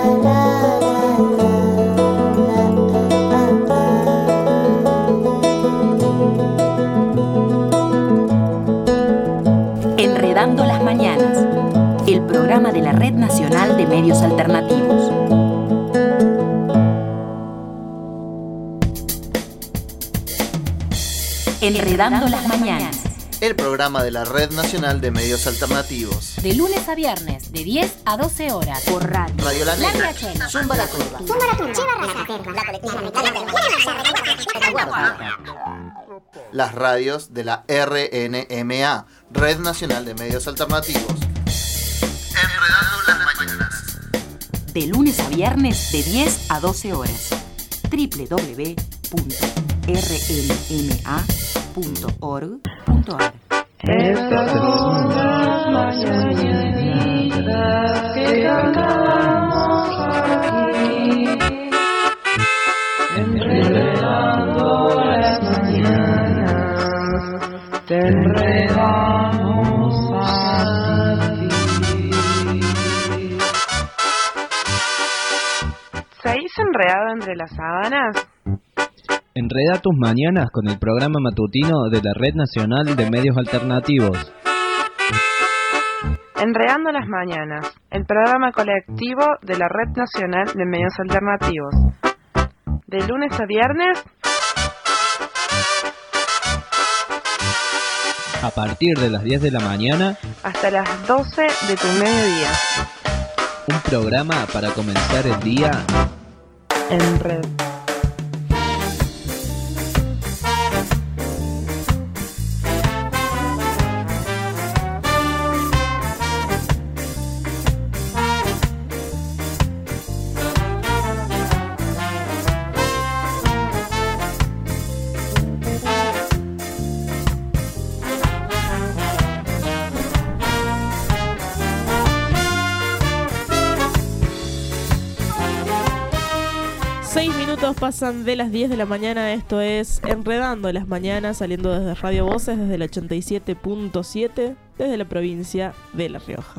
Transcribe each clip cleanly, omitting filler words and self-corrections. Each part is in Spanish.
Enredando las Mañanas, el programa de la Red Nacional de Medios Alternativos. Enredando las Mañanas, el programa de la Red Nacional de Medios Alternativos. De lunes a viernes, de 10 a 12 horas, por radio. Radio La Negra, Zumba la Turba, las radios de la RNMA, Red Nacional de Medios Alternativos. Enredando las Mañanas. De lunes a viernes, de 10 a 12 horas. www.rnma.org.ar. Estas son las mañanitas que cantamos aquí, enredando las mañanas, te enredamos a ti. ¿Seguís enredado entre las sábanas? Enreda tus mañanas con el programa matutino de la Red Nacional de Medios Alternativos. Enredando las Mañanas, el programa colectivo de la Red Nacional de Medios Alternativos. De lunes a viernes, A partir de las 10 de la mañana, hasta las 12 de tu mediodía. un programa para comenzar el día En red. Pasan de las 10 de la mañana, esto es Enredando las Mañanas, saliendo desde Radio Voces, desde el 87.7, desde la provincia de La Rioja.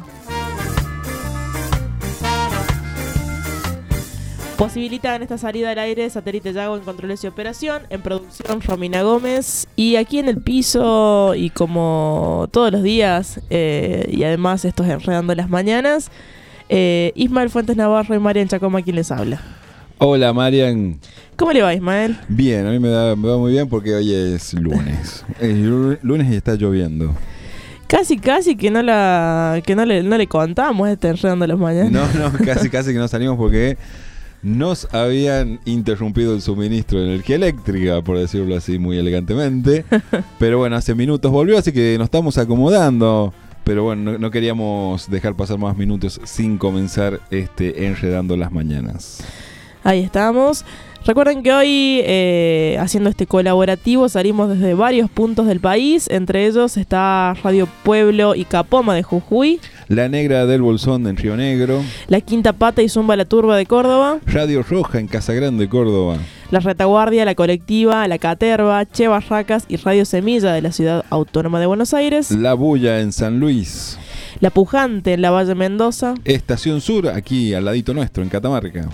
Posibilitan esta salida al aire Satélite Yago en controles y operación, en producción Romina Gómez, y aquí en el piso, y como todos los días, y además esto es Enredando las Mañanas, Ismael Fuentes Navarro y Marian Chacoma, quien les habla. Hola Marian. ¿Cómo le va, Ismael? Bien, a mí me va muy bien porque hoy es lunes. Es lunes y está lloviendo. Casi que no le contamos Enredando las Mañanas. No, casi que no salimos porque nos habían interrumpido el suministro de energía eléctrica, por decirlo así muy elegantemente. Pero bueno, hace minutos volvió, así que nos estamos acomodando. Pero bueno, no queríamos dejar pasar más minutos sin comenzar Enredando las Mañanas. Ahí estamos. Recuerden que hoy, haciendo este colaborativo, salimos desde varios puntos del país. Entre ellos está Radio Pueblo y Capoma de Jujuy, La Negra del Bolsón en Río Negro, La Quinta Pata y Zumba la Turba de Córdoba, Radio Roja en Casa Grande, Córdoba, La Retaguardia, La Colectiva, La Caterva, Che Barracas y Radio Semilla de la Ciudad Autónoma de Buenos Aires, La Bulla en San Luis, La Pujante en la Valle Mendoza, Estación Sur aquí al ladito nuestro en Catamarca,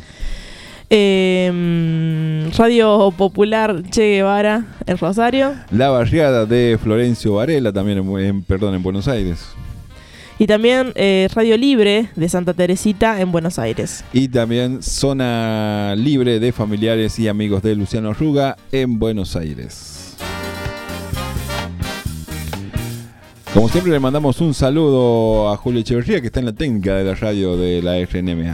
Radio Popular Che Guevara en Rosario, La Barriada de Florencio Varela también en Buenos Aires, y también Radio Libre de Santa Teresita en Buenos Aires, y también Zona Libre de Familiares y Amigos de Luciano Arruga en Buenos Aires. Como siempre le mandamos un saludo a Julio Echeverría, que está en la técnica de la radio de la RNMA.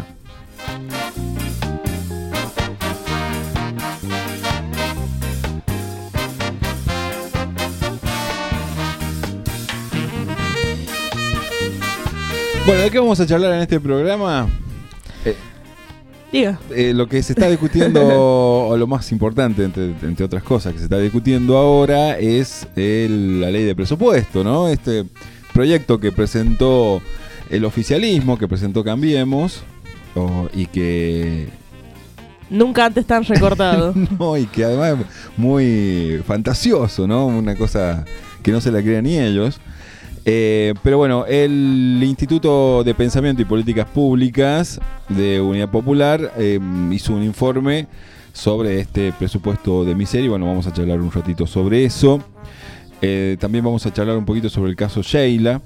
Bueno, ¿de qué vamos a charlar en este programa? Diga. Lo que se está discutiendo, o lo más importante, entre otras cosas, que se está discutiendo ahora es la ley de presupuesto, ¿no? Este proyecto que presentó el oficialismo, que presentó Cambiemos, y que... Nunca antes tan recortado. No, y que además es muy fantasioso, ¿no? Una cosa que no se la creen ni ellos. Pero bueno, el Instituto de Pensamiento y Políticas Públicas de Unidad Popular hizo un informe sobre este presupuesto de miseria. Bueno, vamos a charlar un ratito sobre eso. También vamos a charlar un poquito sobre el caso Sheila.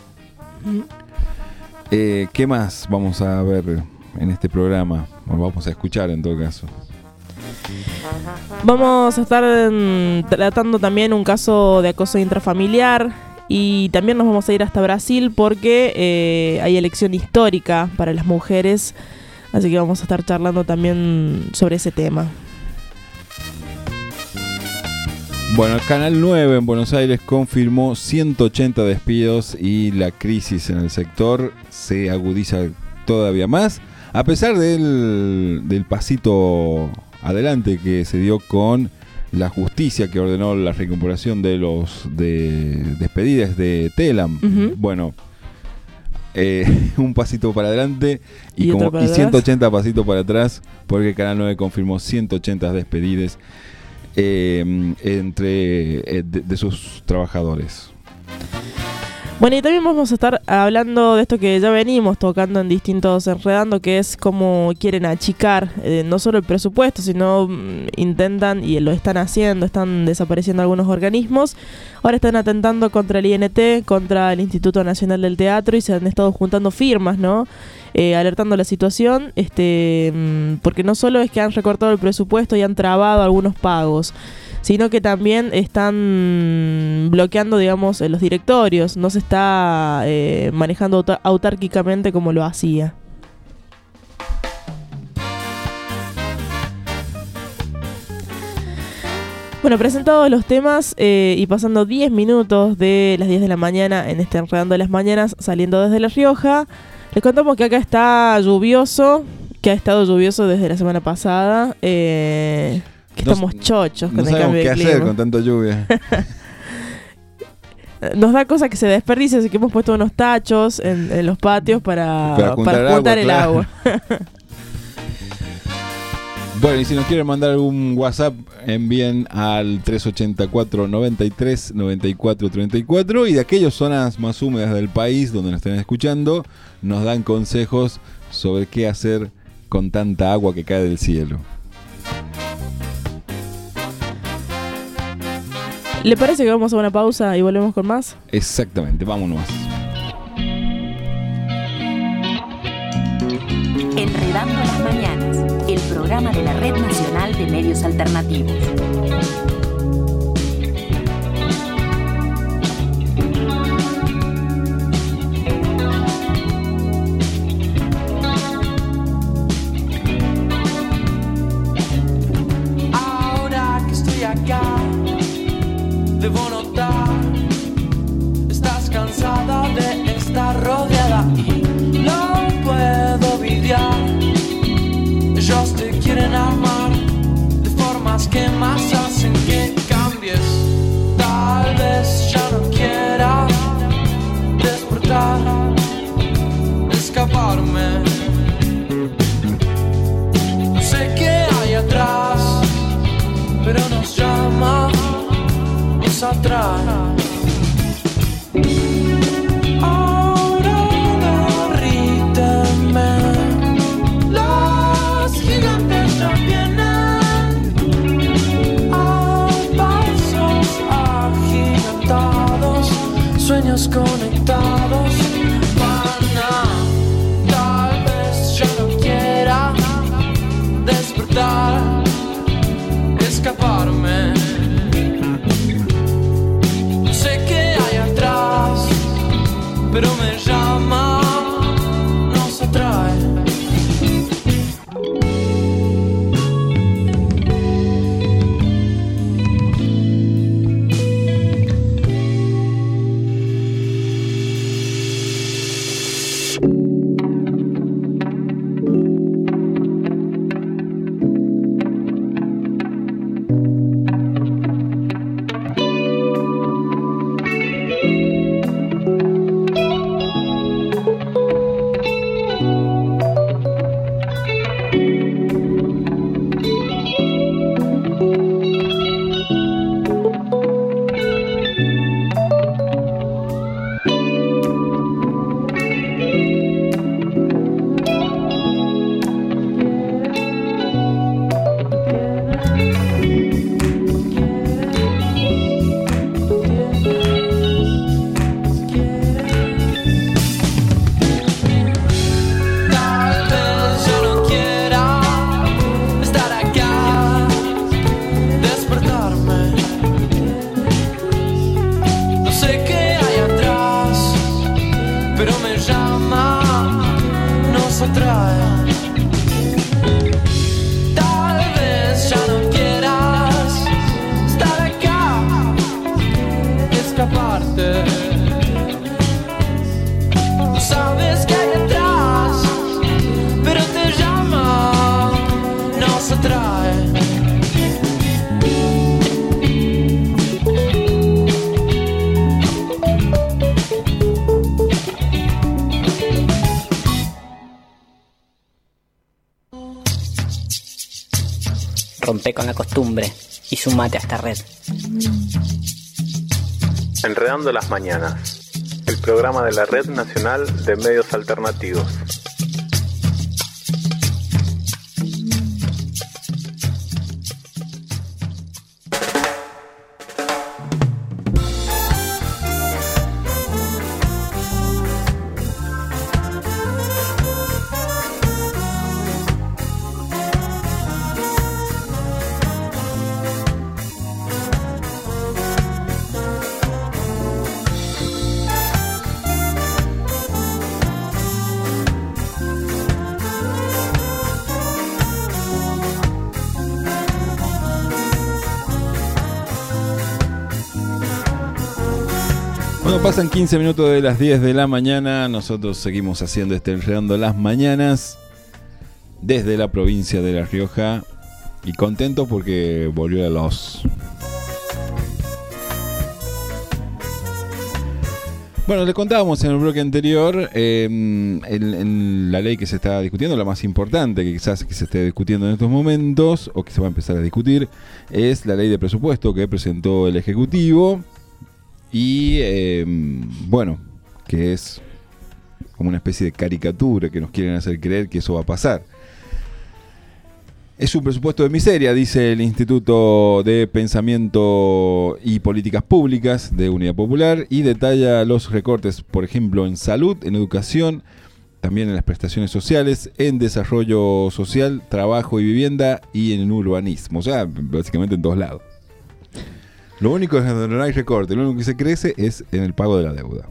¿Qué más vamos a ver en este programa? Bueno, vamos a escuchar en todo caso. Vamos a estar tratando también un caso de acoso intrafamiliar. Y también nos vamos a ir hasta Brasil porque hay elección histórica para las mujeres. Así que vamos a estar charlando también sobre ese tema. Bueno, el Canal 9 en Buenos Aires confirmó 180 despidos y la crisis en el sector se agudiza todavía más. A pesar del pasito adelante que se dio con la justicia que ordenó la recuperación de los despedidas de Telam. Bueno, un pasito para adelante y 180 pasitos para atrás, porque Canal 9 confirmó 180 despedidas de sus trabajadores. Bueno, y también vamos a estar hablando de esto que ya venimos tocando en distintos Enredando, que es cómo quieren achicar no solo el presupuesto, sino intentan, y lo están haciendo, están desapareciendo algunos organismos. Ahora están atentando contra el INT, contra el Instituto Nacional del Teatro, y se han estado juntando firmas, ¿no? Alertando la situación, porque no solo es que han recortado el presupuesto y han trabado algunos pagos, sino que también están bloqueando, digamos, los directorios. No se está manejando autárquicamente como lo hacía. Bueno, presentados los temas y pasando 10 minutos de las 10 de la mañana en este Enredando de las Mañanas, saliendo desde La Rioja, les contamos que acá está lluvioso, que ha estado lluvioso desde la semana pasada. Que estamos chochos con el cambio de clima. No sabemos qué hacer con tanta lluvia. Nos da cosa que se desperdicia, así que hemos puesto unos tachos en los patios para juntar el agua. Bueno, y si nos quieren mandar algún WhatsApp, envíen al 384 93 94 34. Y de aquellas zonas más húmedas del país donde nos estén escuchando, nos dan consejos sobre qué hacer con tanta agua que cae del cielo. ¿Le parece que vamos a una pausa y volvemos con más? Exactamente, vámonos. Enredando las Mañanas, el programa de la Red Nacional de Medios Alternativos. Ahora que estoy acá, debo notar, estás cansada de estar rodeada y no puedo videar. Ellos te quieren amar de formas que más hacen que cambies. Tal vez ya no quiera despertar, escaparme. No sé qué hay atrás, pero nos llama atrás. Ahora derríteme, los gigantes ya vienen. Rompe con la costumbre y sumate a esta red. Enredando las mañanas, el programa de la Red Nacional de Medios Alternativos. Bueno, pasan 15 minutos de las 10 de la mañana. Nosotros seguimos haciendo Enredando las Mañanas desde la provincia de La Rioja y contentos porque volvió la luz. Bueno, le contábamos en el bloque anterior en la ley que se está discutiendo, la más importante que quizás que se esté discutiendo en estos momentos o que se va a empezar a discutir, es la ley de presupuesto que presentó el Ejecutivo. Y bueno, que es como una especie de caricatura que nos quieren hacer creer que eso va a pasar. Es un presupuesto de miseria, dice el Instituto de Pensamiento y Políticas Públicas de Unidad Popular, y detalla los recortes, por ejemplo, en salud, en educación, también en las prestaciones sociales, en desarrollo social, trabajo y vivienda y en urbanismo. O sea, básicamente en todos lados. Lo único es donde no hay recorte, lo único que se crece es en el pago de la deuda.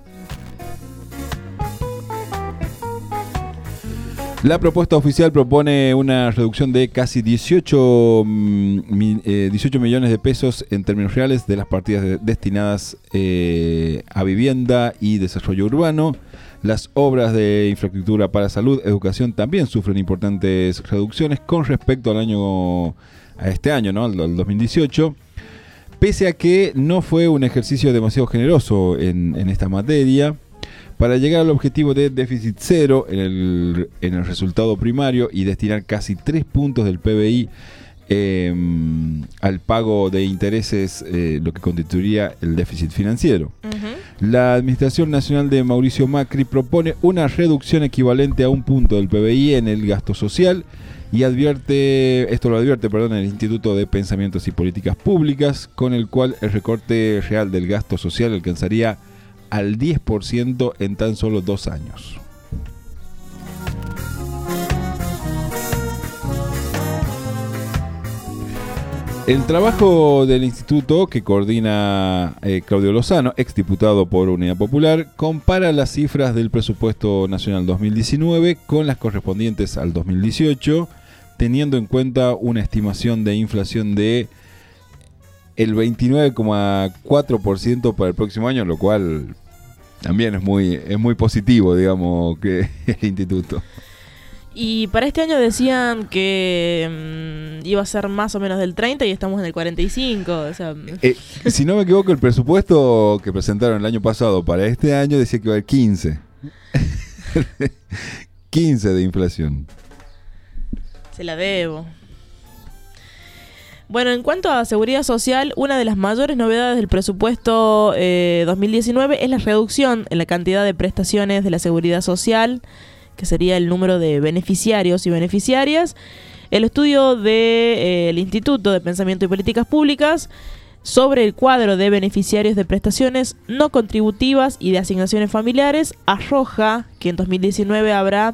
La propuesta oficial propone una reducción de casi 18 millones de pesos en términos reales de las partidas destinadas a vivienda y desarrollo urbano. Las obras de infraestructura para salud, educación también sufren importantes reducciones con respecto a este año, ¿no? Al 2018. Pese a que no fue un ejercicio demasiado generoso en esta materia, para llegar al objetivo de déficit cero en el resultado primario y destinar casi 3 puntos del PBI al pago de intereses, lo que constituiría el déficit financiero. Uh-huh. La Administración Nacional de Mauricio Macri propone una reducción equivalente a 1 punto del PBI en el gasto social. Y lo advierte el Instituto de Pensamientos y Políticas Públicas, con el cual el recorte real del gasto social alcanzaría al 10% en tan solo 2 años. El trabajo del instituto que coordina Claudio Lozano, exdiputado por Unidad Popular, compara las cifras del presupuesto nacional 2019 con las correspondientes al 2018, teniendo en cuenta una estimación de inflación de el 29,4% para el próximo año, lo cual también es muy positivo, digamos, que el instituto. Y para este año decían que iba a ser más o menos del 30 y estamos en el 45. O sea. Si no me equivoco, el presupuesto que presentaron el año pasado para este año decía que iba a haber 15. 15 de inflación. Se la debo. Bueno, en cuanto a seguridad social, una de las mayores novedades del presupuesto 2019 es la reducción en la cantidad de prestaciones de la seguridad social, que sería el número de beneficiarios y beneficiarias. El estudio del Instituto de Pensamiento y Políticas Públicas sobre el cuadro de beneficiarios de prestaciones no contributivas y de asignaciones familiares arroja que en 2019 habrá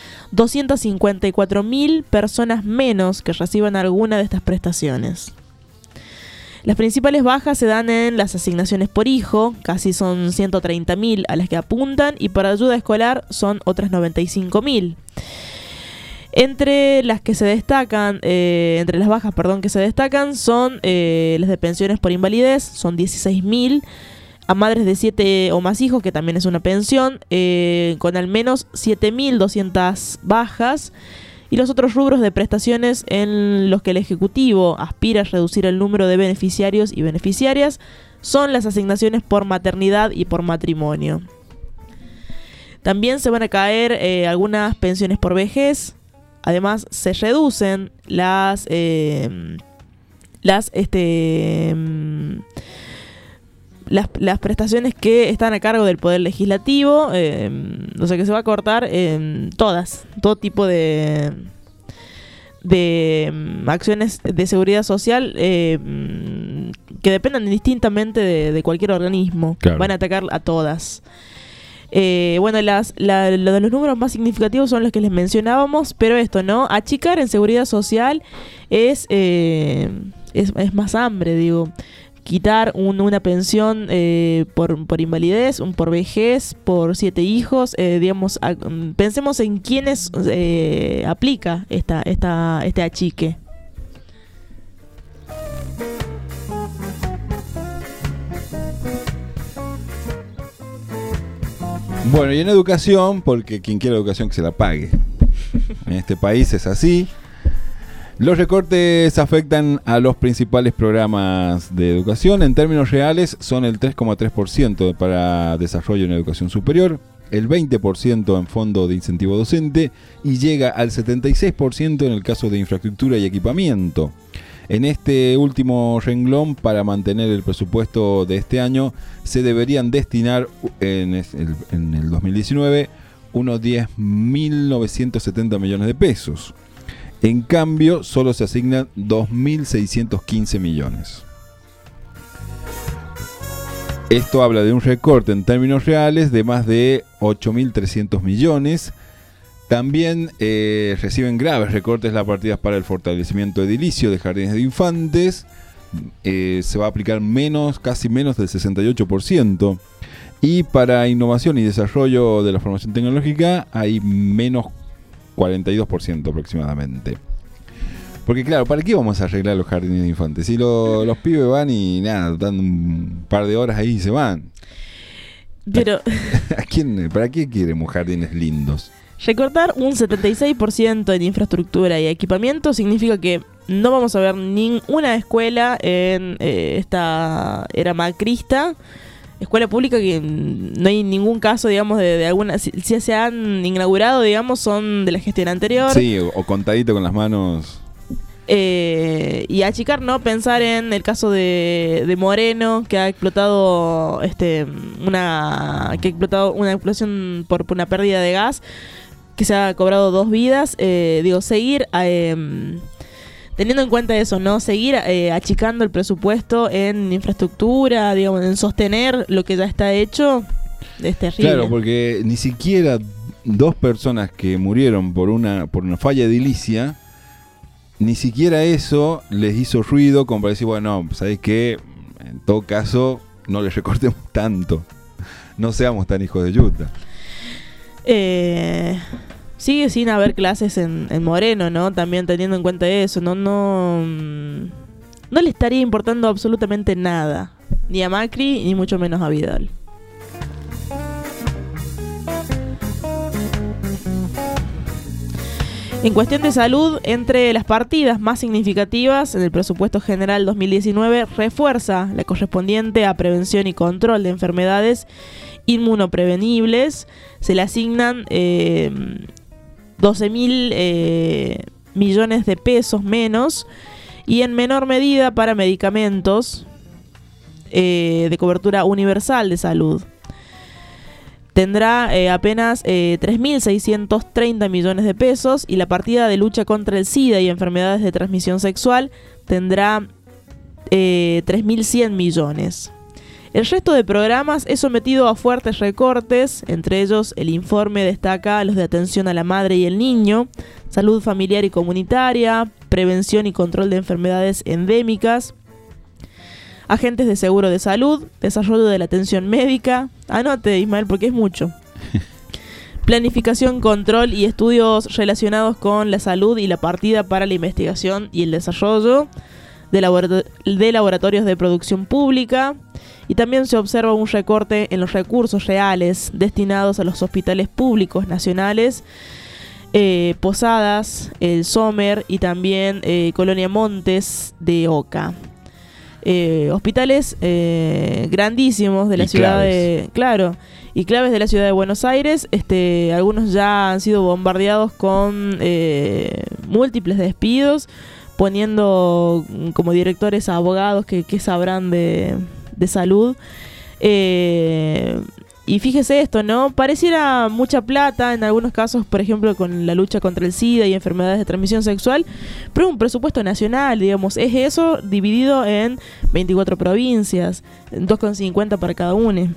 254.000 personas menos que reciban alguna de estas prestaciones. Las principales bajas se dan en las asignaciones por hijo, casi son 130.000 a las que apuntan, y por ayuda escolar son otras 95.000. Entre las que se destacan, entre las bajas, que se destacan son las de pensiones por invalidez, son 16.000, a madres de 7 o más hijos, que también es una pensión, con al menos 7.200 bajas. Y los otros rubros de prestaciones en los que el Ejecutivo aspira a reducir el número de beneficiarios y beneficiarias son las asignaciones por maternidad y por matrimonio. También se van a caer algunas pensiones por vejez, Además, se reducen las prestaciones que están a cargo del Poder Legislativo, o sea que se va a cortar todo tipo de acciones de seguridad social que dependan indistintamente de cualquier organismo. Claro. Van a atacar a todas. Bueno, lo de los números más significativos son los que les mencionábamos, pero esto, ¿no? Achicar en seguridad social es más hambre, digo. Quitar una pensión por invalidez, por vejez, por 7 hijos, digamos, pensemos en quiénes aplica este achique. Bueno, y en educación, porque quien quiera educación que se la pague. En este país es así. Los recortes afectan a los principales programas de educación. En términos reales son el 3,3% para desarrollo en educación superior, el 20% en fondo de incentivo docente y llega al 76% en el caso de infraestructura y equipamiento. En este último renglón, para mantener el presupuesto de este año, se deberían destinar en el 2019 unos 10.970 millones de pesos. En cambio, solo se asignan 2.615 millones. Esto habla de un recorte en términos reales de más de 8.300 millones. También reciben graves recortes las partidas para el fortalecimiento edilicio de jardines de infantes. Se va a aplicar casi menos del 68%. Y para innovación y desarrollo de la formación tecnológica hay menos 42% aproximadamente. Porque claro, ¿para qué vamos a arreglar los jardines de infantes? Si los pibes van y nada, dan un par de horas ahí y se van. Pero ¿Para qué queremos jardines lindos? Recortar un 76% en infraestructura y equipamiento significa que no vamos a ver ninguna escuela en esta era macrista. Escuela pública que no hay ningún caso, digamos, de alguna... Si se han inaugurado, digamos, son de la gestión anterior. Sí, o contadito con las manos. Y achicar, ¿no? Pensar en el caso de Moreno, que ha explotado una explosión por una pérdida de gas, que se ha cobrado 2 vidas. Seguir... teniendo en cuenta eso, ¿no? Seguir achicando el presupuesto en infraestructura, digamos, en sostener lo que ya está hecho, es terrible. Claro, porque ni siquiera 2 personas que murieron por una falla edilicia, ni siquiera eso les hizo ruido como para decir, bueno, ¿sabes qué? En todo caso, no les recortemos tanto. No seamos tan hijos de yuta. Sigue sin haber clases en Moreno, ¿no? También teniendo en cuenta eso, no le estaría importando absolutamente nada, ni a Macri ni mucho menos a Vidal. En cuestión de salud, entre las partidas más significativas en el presupuesto general 2019, refuerza la correspondiente a prevención y control de enfermedades inmunoprevenibles. Se le asignan 12.000 millones de pesos menos, y en menor medida para medicamentos de cobertura universal de salud. Tendrá apenas 3.630 millones de pesos, y la partida de lucha contra el SIDA y enfermedades de transmisión sexual tendrá 3.100 millones. El resto de programas es sometido a fuertes recortes, entre ellos el informe destaca los de atención a la madre y el niño, salud familiar y comunitaria, prevención y control de enfermedades endémicas, agentes de seguro de salud, desarrollo de la atención médica, anote Ismael porque es mucho, planificación, control y estudios relacionados con la salud y la partida para la investigación y el desarrollo de laboratorios de producción pública. Y también se observa un recorte en los recursos reales destinados a los hospitales públicos nacionales, Posadas, el Sommer y también Colonia Montes de Oca. hospitales grandísimos de la ciudad de... Claro, y claves de la ciudad de Buenos Aires. Algunos ya han sido bombardeados con múltiples despidos, poniendo como directores a abogados que sabrán de salud. Y fíjese esto, ¿no? Pareciera mucha plata en algunos casos, por ejemplo, con la lucha contra el SIDA y enfermedades de transmisión sexual, pero un presupuesto nacional, digamos, es eso dividido en 24 provincias, 2,50 para cada una.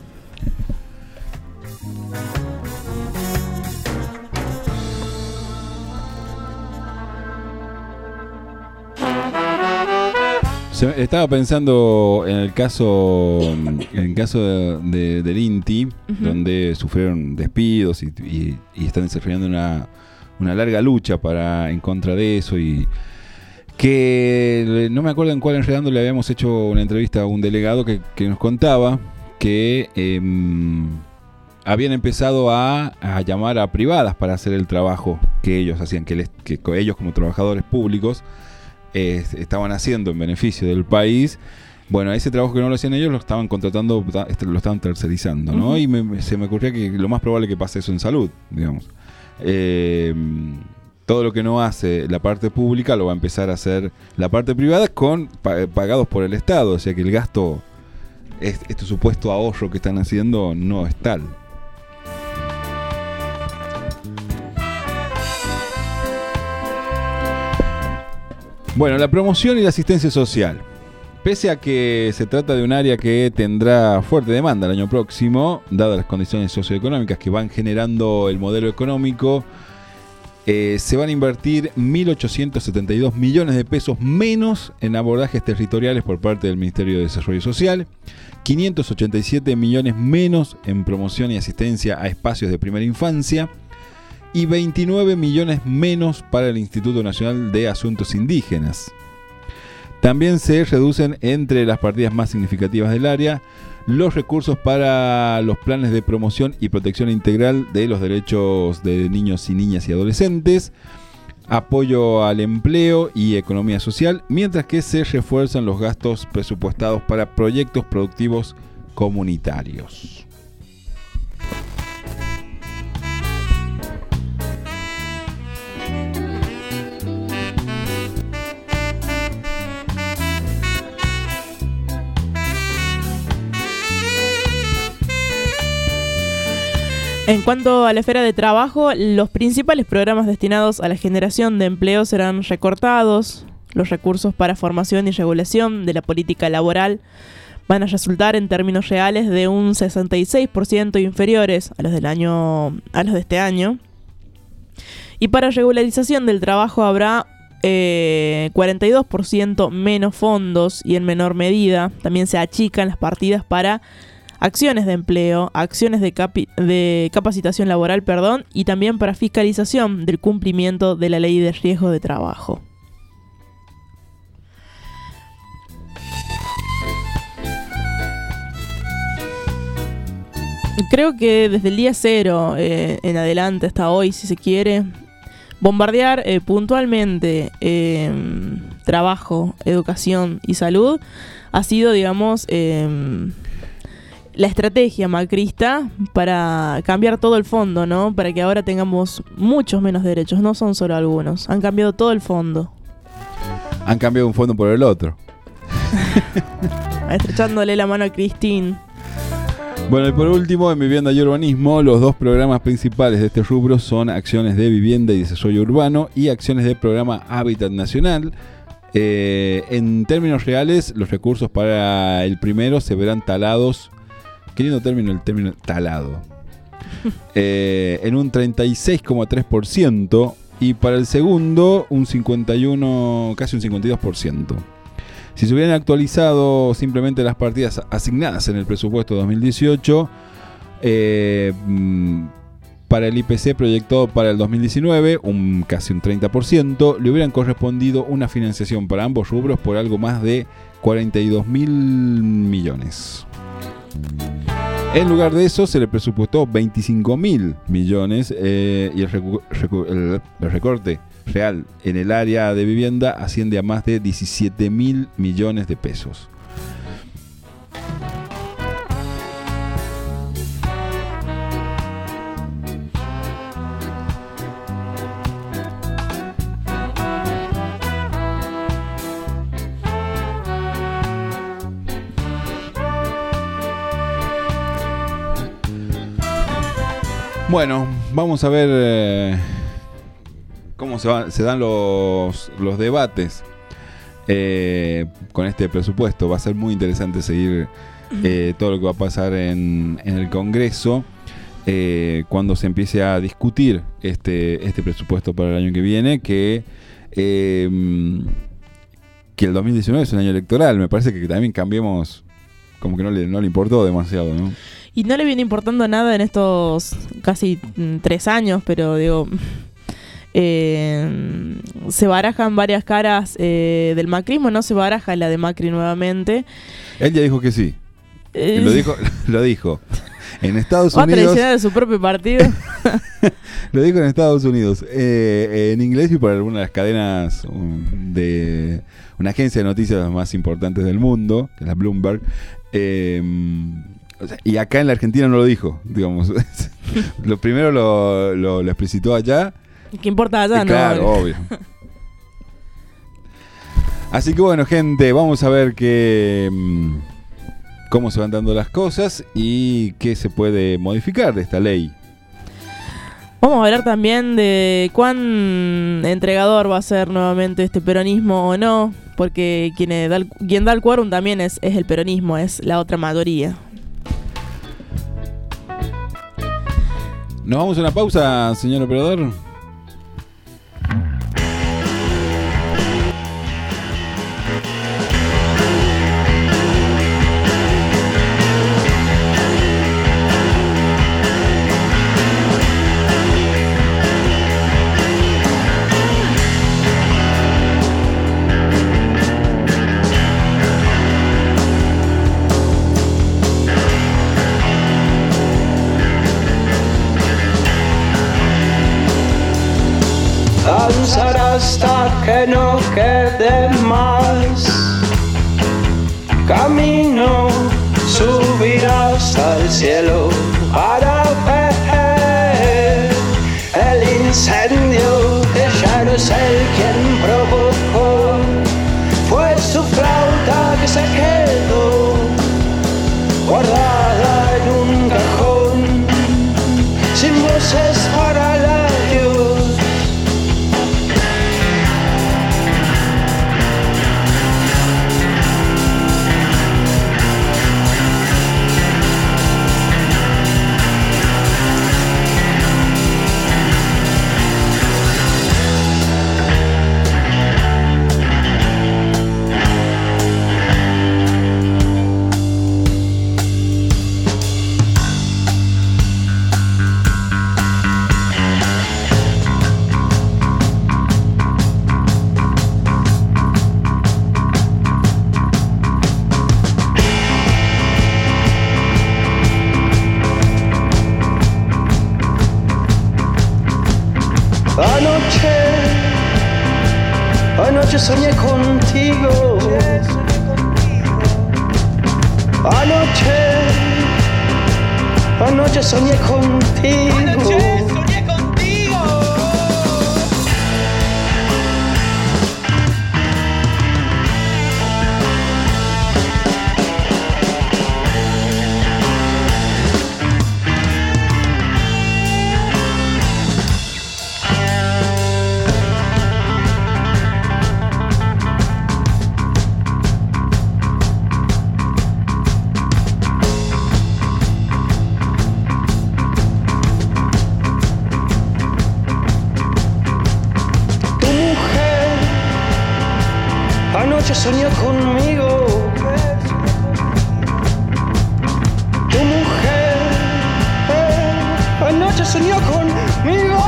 Estaba pensando en el caso del INTI, donde sufrieron despidos y están desarrollando una larga lucha en contra de eso, y que no me acuerdo en cuál Enredando le habíamos hecho una entrevista a un delegado que nos contaba que habían empezado a llamar a privadas para hacer el trabajo que ellos hacían, que ellos como trabajadores públicos estaban haciendo en beneficio del país. Bueno, ese trabajo que no lo hacían ellos lo estaban contratando, lo estaban tercerizando, ¿no? Y se me ocurría que lo más probable es que pase eso en salud, digamos. Todo lo que no hace la parte pública lo va a empezar a hacer la parte privada pagados por el Estado, o sea que el gasto, este supuesto ahorro que están haciendo no es tal. Bueno, la promoción y la asistencia social. Pese a que se trata de un área que tendrá fuerte demanda el año próximo, dadas las condiciones socioeconómicas que van generando el modelo económico, se van a invertir 1.872 millones de pesos menos en abordajes territoriales por parte del Ministerio de Desarrollo Social, 587 millones menos en promoción y asistencia a espacios de primera infancia, y 29 millones menos para el Instituto Nacional de Asuntos Indígenas. También se reducen, entre las partidas más significativas del área, los recursos para los planes de promoción y protección integral de los derechos de niños y niñas y adolescentes, apoyo al empleo y economía social, mientras que se refuerzan los gastos presupuestados para proyectos productivos comunitarios. En cuanto a la esfera de trabajo, los principales programas destinados a la generación de empleo serán recortados. Los recursos para formación y regulación de la política laboral van a resultar en términos reales de un 66% inferiores a los de este año. Y para regularización del trabajo habrá 42% menos fondos, y en menor medida también se achican las partidas para acciones de empleo, acciones de capacitación laboral, y también para fiscalización del cumplimiento de la ley de riesgo de trabajo. Creo que desde el día 0 en adelante hasta hoy, si se quiere, bombardear puntualmente trabajo, educación y salud ha sido, digamos, la estrategia macrista para cambiar todo el fondo, ¿no? Para que ahora tengamos muchos menos derechos, no son solo algunos, han cambiado todo el fondo. Han cambiado un fondo por el otro. Estrechándole la mano a Cristín. Bueno, y por último, en vivienda y urbanismo, los dos programas principales de este rubro son acciones de vivienda y desarrollo urbano y acciones de programa Hábitat Nacional. En términos reales, los recursos para el primero se verán talados. Qué lindo término, el término talado. En un 36,3%, y para el segundo un 51, casi un 52%. Si se hubieran actualizado simplemente las partidas asignadas en el presupuesto 2018, para el IPC proyectado para el 2019, casi un 30%, le hubieran correspondido una financiación para ambos rubros por algo más de 42.000 millones. En lugar de eso, se le presupuestó 25.000 millones y el recorte real en el área de vivienda asciende a más de 17.000 millones de pesos. Bueno, vamos a ver cómo se dan los debates con este presupuesto. Va a ser muy interesante seguir todo lo que va a pasar en el Congreso cuando se empiece a discutir este presupuesto para el año que viene, que el 2019 es un año electoral. Me parece que también cambiemos, como que no le importó demasiado, ¿no? Y no le viene importando nada en estos casi 3 años, pero digo, se barajan varias caras del macrismo, no se baraja la de Macri nuevamente. Él ya dijo que sí. Lo dijo. En Estados ¿Va Unidos. a traicionar a su propio partido? Lo dijo en Estados Unidos. En inglés y por alguna de las cadenas de una agencia de noticias más importantes del mundo, que es la Bloomberg. Y acá en la Argentina no lo dijo, digamos. Lo primero lo explicitó allá. ¿Qué importa allá? Claro, no, obvio. Así que bueno, gente, vamos a ver cómo se van dando las cosas y qué se puede modificar de esta ley. Vamos a hablar también de cuán entregador va a ser nuevamente este peronismo o no, porque quien da el quórum también es el peronismo, es la otra mayoría. ¿Nos vamos a una pausa, señor operador? Danzar hasta que no quede más camino, subir hasta el cielo para ver el incendio que ya no es él quien provocó. Fue su flauta que se quedó guardada en un cajón, sin voces para el adiós. Anoche soñé contigo. Anoche soñé contigo. Anoche soñó conmigo. Tu mujer anoche soñó conmigo.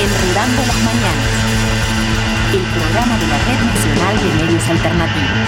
Enredando las mañanas. El programa de la Red Nacional de Medios Alternativos.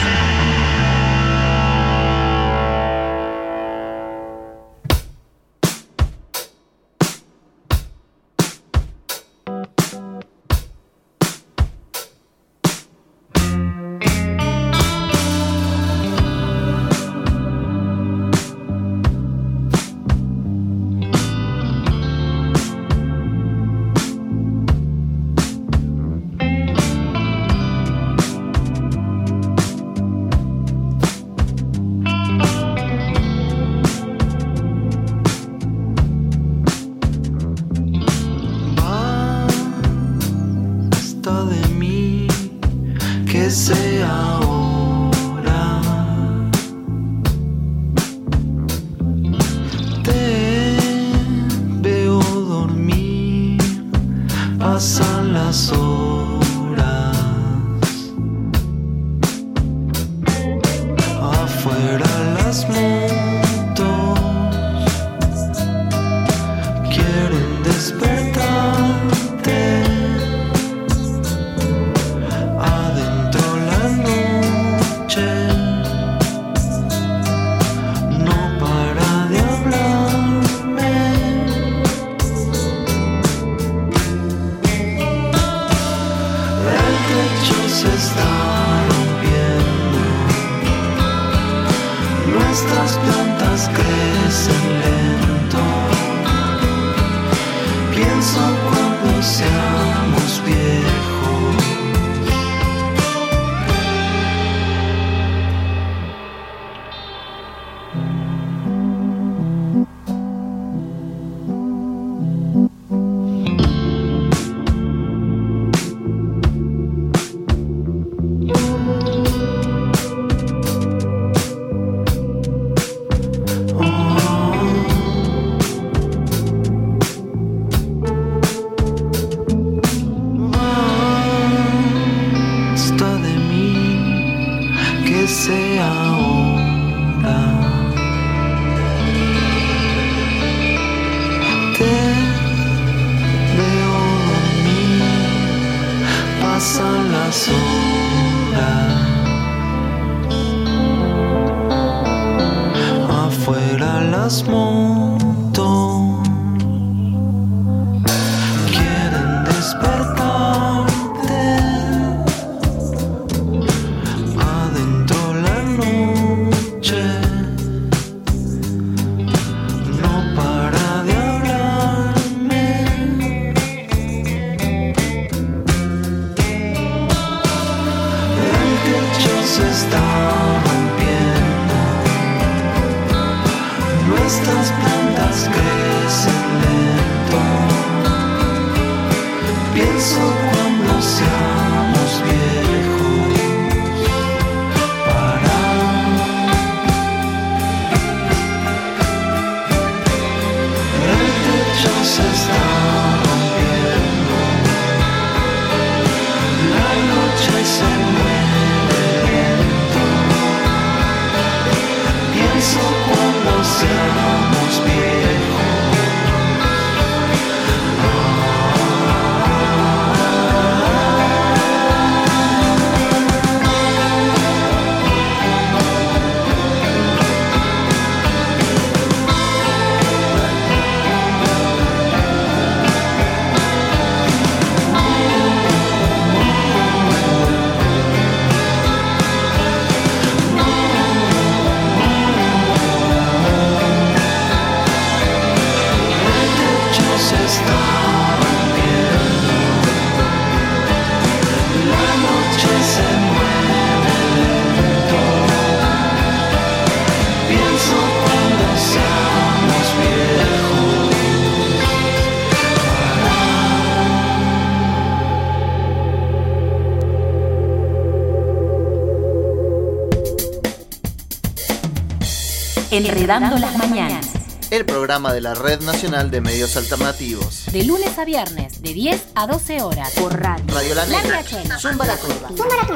Enredando las mañanas. El programa de la Red Nacional de Medios Alternativos. De lunes a viernes, de 10 a 12 horas. Por radio. Radio La Negra. Zumba la Curva.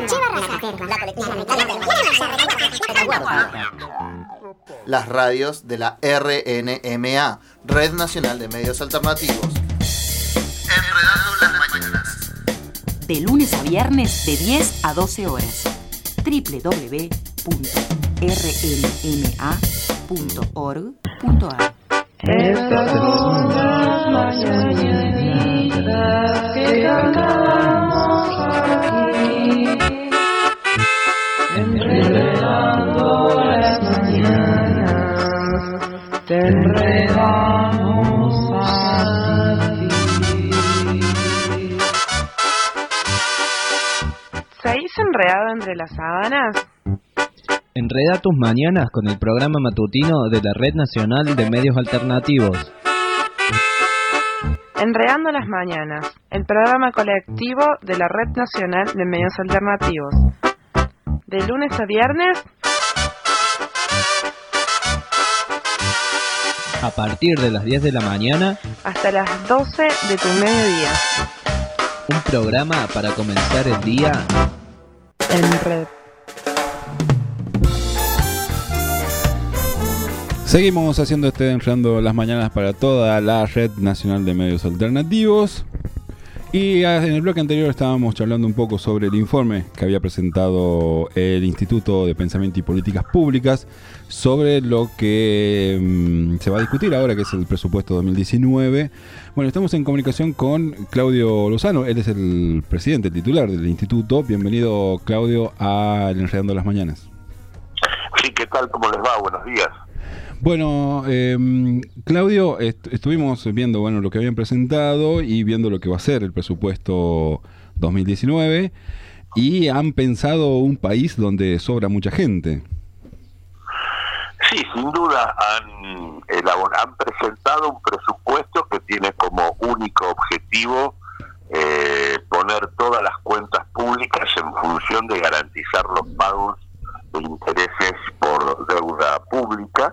Las radios de la RNMA, Red Nacional de Medios Alternativos. Enredando las De lunes a viernes de 10 a 12 horas. www.rnma.org.ar. Estas son las mañanitas que cantamos aquí, enredando las mañanas, te enredamos a ti. ¿Seguís enredado entre las sábanas? Enreda tus mañanas con el programa matutino de la Red Nacional de Medios Alternativos. Enredando las mañanas, el programa colectivo de la Red Nacional de Medios Alternativos. De lunes a viernes, A partir de las 10 de la mañana, hasta las 12 de tu mediodía. un programa para comenzar el día En red. Seguimos haciendo Enredando las Mañanas para toda la Red Nacional de Medios Alternativos. Y en el bloque anterior estábamos charlando un poco sobre el informe que había presentado el Instituto de Pensamiento y Políticas Públicas sobre lo que se va a discutir ahora, que es el presupuesto 2019. Bueno, estamos en comunicación con Claudio Lozano, él es el presidente, el titular del instituto. Bienvenido, Claudio, a Enredando las Mañanas. Sí, ¿qué tal? ¿Cómo les va? Buenos días. Bueno, Claudio, estuvimos viendo lo que habían presentado y viendo lo que va a ser el presupuesto 2019 y han pensado un país donde sobra mucha gente. Sí, sin duda han presentado un presupuesto que tiene como único objetivo poner todas las cuentas públicas en función de garantizar los pagos de intereses por deuda pública.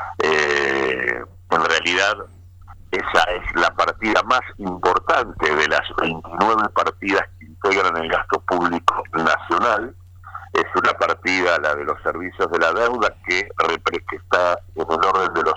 En realidad esa es la partida más importante de las 29 partidas que integran el gasto público nacional. Es una partida, la de los servicios de la deuda, que está en el orden de los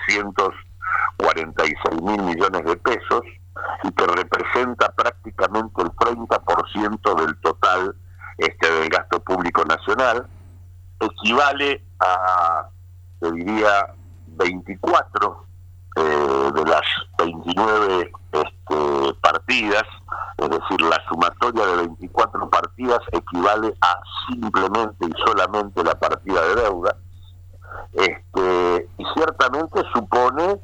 746.000 millones de pesos y que representa prácticamente el 30% del total del gasto público nacional. Equivale a, te diría, 24 de las 29 partidas, es decir, la sumatoria de 24 partidas equivale a simplemente y solamente la partida de deuda, y ciertamente supone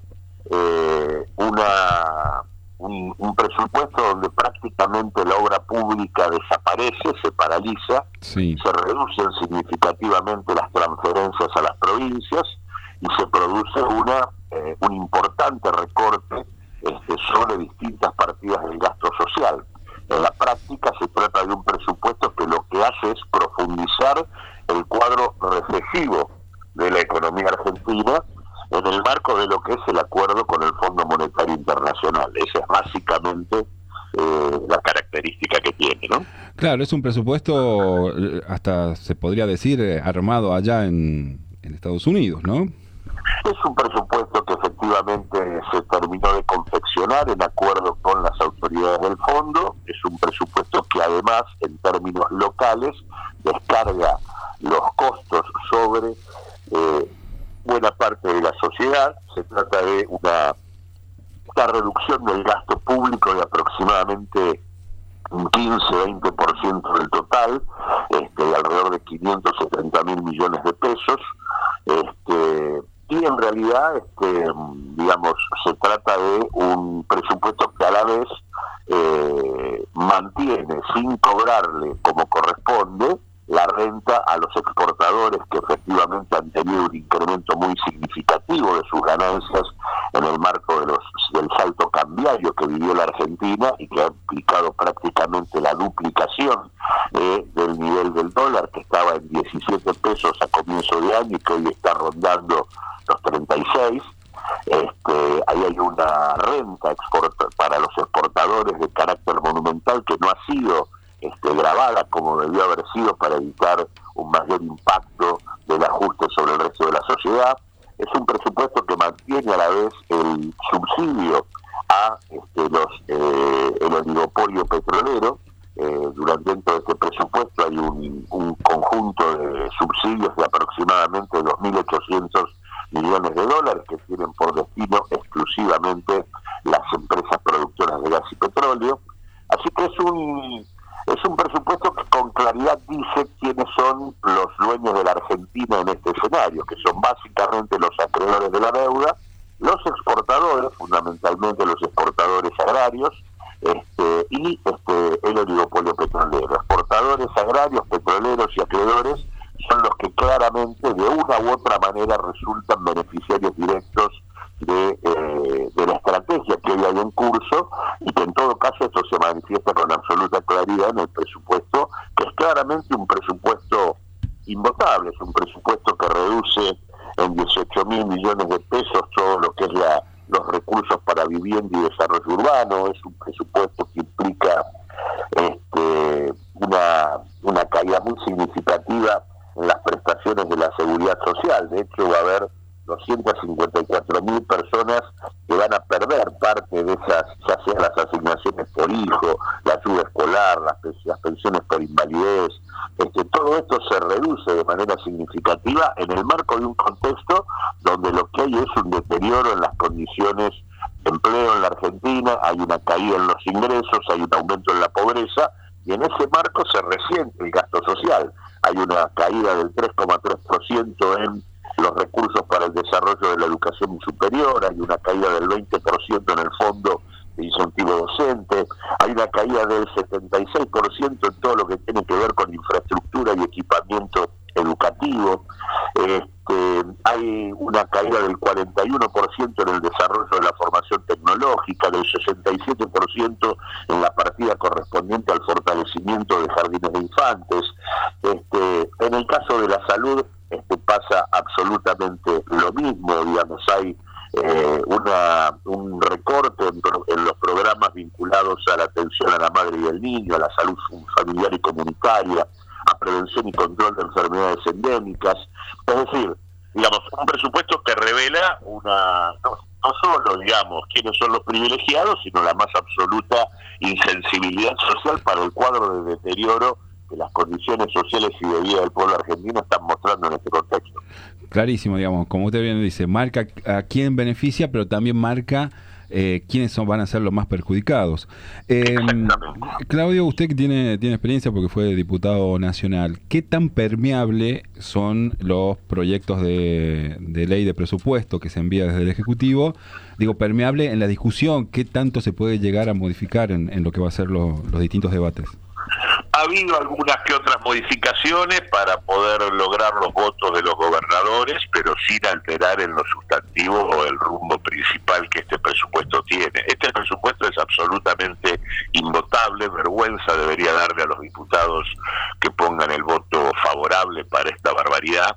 un presupuesto donde prácticamente la obra pública desaparece, se paraliza, sí. Se reducen significativamente las transferencias a las provincias y se produce un importante recorte sobre distintas partidas del gasto social. En la práctica se trata de un presupuesto que lo que hace es profundizar el cuadro recesivo de la economía argentina en el marco de lo que es el acuerdo con el Fondo Monetario Internacional. Esa es básicamente la característica que tiene, ¿no? Claro, es un presupuesto, hasta se podría decir, armado allá en Estados Unidos, ¿no? Es un presupuesto que efectivamente se terminó de confeccionar en acuerdo con las autoridades del fondo. Es un presupuesto que además, en términos locales, descarga los costos sobre buena parte de la sociedad. Se trata de una reducción del gasto público de aproximadamente un 15-20% del total, alrededor de 570.000 millones de pesos, y en realidad, se trata de un presupuesto que a la vez mantiene, sin cobrarle como corresponde, la renta a los exportadores que efectivamente han tenido un incremento muy significativo de sus ganancias en el marco del salto cambiario que vivió la Argentina y que ha implicado prácticamente la duplicación del nivel del dólar, que estaba en 17 pesos a comienzo de año y que hoy está rondando los 36. Ahí hay una renta para los exportadores de carácter monumental que no ha sido grabada como debió haber sido para evitar un mayor impacto del ajuste sobre el resto de la sociedad. Es un presupuesto que mantiene a la vez el subsidio a el oligopolio petrolero, dentro de este presupuesto hay un conjunto de subsidios de aproximadamente 2.800 millones de dólares que tienen por destino exclusivamente las empresas productoras de gas y petróleo. Así que es un presupuesto que con claridad dice quiénes son los dueños de la Argentina en este escenario, que son básicamente los acreedores de la deuda, los exportadores, fundamentalmente los exportadores agrarios, y el oligopolio petrolero. Exportadores agrarios, petroleros y acreedores son los que claramente de una u otra manera resultan beneficiarios directos de la estrategia que hoy hay en curso, y que en todo caso esto se manifiesta con absoluta claridad en el presupuesto, que es claramente un presupuesto invotable, es un presupuesto que reduce en 18.000 millones de pesos todo lo que es los recursos para vivienda y desarrollo urbano. Es un presupuesto que implica una caída muy significativa en las prestaciones de la seguridad social. De hecho, va a haber 254.000 personas que van a perder parte de esas, ya sea las asignaciones por hijo, la ayuda escolar, las pensiones por invalidez. Todo esto se reduce de manera significativa en el marco de un contexto donde lo que hay es un deterioro en las condiciones de empleo en la Argentina, hay una caída en los ingresos, hay un aumento en la pobreza, y en ese marco se resiente el gasto social. Hay una caída del 3,3% en los recursos para el desarrollo de la educación superior, hay una caída del 20% en el fondo de incentivo docente, hay una caída del 76% en todo lo que tiene que ver con infraestructura y equipamiento educativo, hay una caída del 41% en el desarrollo de la formación tecnológica, del 67% en la partida correspondiente al fortalecimiento de jardines de infantes. En el caso de la salud pasa absolutamente lo mismo, digamos, hay un recorte en los programas vinculados a la atención a la madre y al niño, a la salud familiar y comunitaria, a prevención y control de enfermedades endémicas. Es decir, digamos, un presupuesto que revela no solo, digamos, quiénes son los privilegiados, sino la más absoluta insensibilidad social para el cuadro de deterioro que las condiciones sociales y de vida del pueblo argentino están mostrando en este contexto. Clarísimo, digamos, como usted bien dice, marca a quién beneficia, pero también marca quiénes van a ser los más perjudicados. Claudio, usted que tiene experiencia porque fue diputado nacional, ¿qué tan permeable son los proyectos de ley de presupuesto que se envía desde el Ejecutivo? Digo, permeable en la discusión, ¿qué tanto se puede llegar a modificar en lo que va a ser los distintos debates? Ha habido algunas que otras modificaciones para poder lograr los votos de los gobernadores, pero sin alterar en lo sustantivo o el rumbo principal que este presupuesto tiene. Este presupuesto es absolutamente invotable, vergüenza debería darle a los diputados que pongan el voto favorable para esta barbaridad.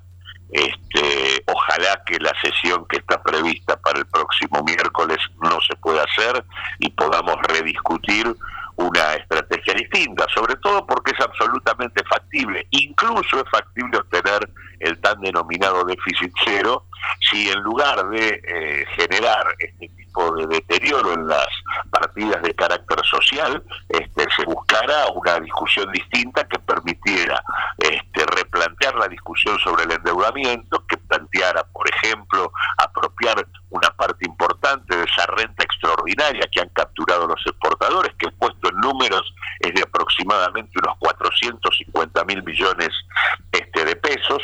Ojalá que la sesión que está prevista para el próximo miércoles no se pueda hacer y podamos rediscutir una estrategia distinta, sobre todo porque es absolutamente factible, incluso es factible obtener el tan denominado déficit cero si en lugar de generar este tipo de deterioro en las partidas de carácter social, se buscara una discusión distinta que permitiera replantear la discusión sobre el endeudamiento, que planteara, por ejemplo, apropiar una parte importante de esa renta extraordinaria que han capturado los exportadores, que puesto en números es de aproximadamente unos 450.000 millones de pesos,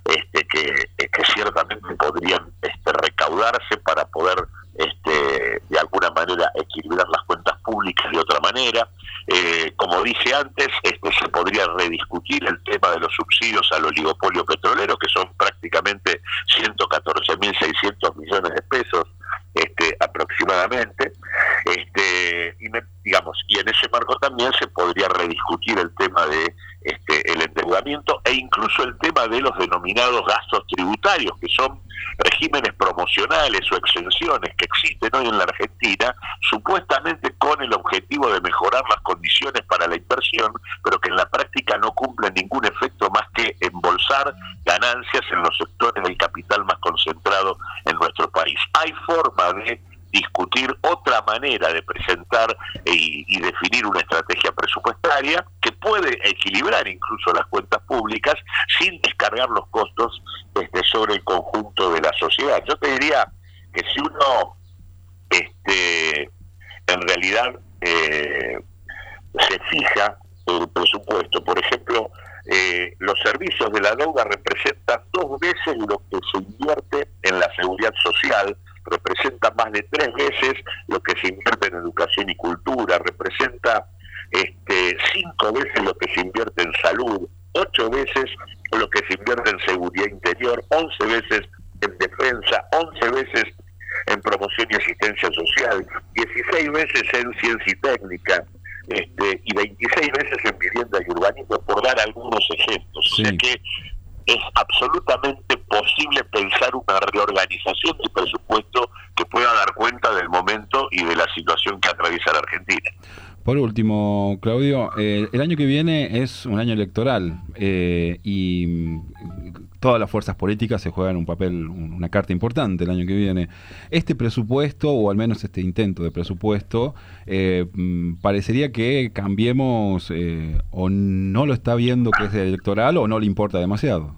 que ciertamente podrían recaudarse para poder de alguna manera equilibrar las cuentas públicas de otra manera. Como dije antes, se podría rediscutir el tema de los subsidios al oligopolio petrolero, que son prácticamente 114.600 millones de pesos aproximadamente, y en ese marco también se podría rediscutir el tema de el endeudamiento e incluso el tema de los denominados gastos tributarios, que son regímenes promocionales o exenciones que existen hoy en la Argentina, supuestamente con el objetivo de mejorar las condiciones para la inversión, pero que en la práctica no cumplen ningún efecto más que embolsar ganancias en los sectores del capital más concentrado en nuestro país. Hay forma de discutir otra manera de presentar y definir una estrategia presupuestaria que puede equilibrar incluso las cuentas públicas sin descargar los costos sobre el conjunto de la sociedad. Yo te diría que si uno en realidad se fija el presupuesto, por ejemplo, los servicios de la deuda representan 2 veces lo que se invierte en la seguridad social, representa más de 3 veces lo que se invierte en educación y cultura, representa 5 veces lo que se invierte en salud, 8 veces lo que se invierte en seguridad interior, 11 veces en defensa, 11 veces en promoción y asistencia social, 16 veces en ciencia y técnica, y 26 veces en vivienda y urbanismo, por dar algunos ejemplos. Sí. O sea que es absolutamente posible pensar una reorganización del presupuesto que pueda dar cuenta del momento y de la situación que atraviesa la Argentina. Por último, Claudio, el año que viene es un año electoral y todas las fuerzas políticas se juegan un papel, una carta importante el año que viene. Este presupuesto, o al menos este intento de presupuesto, parecería que Cambiemos o no lo está viendo que es electoral o no le importa demasiado.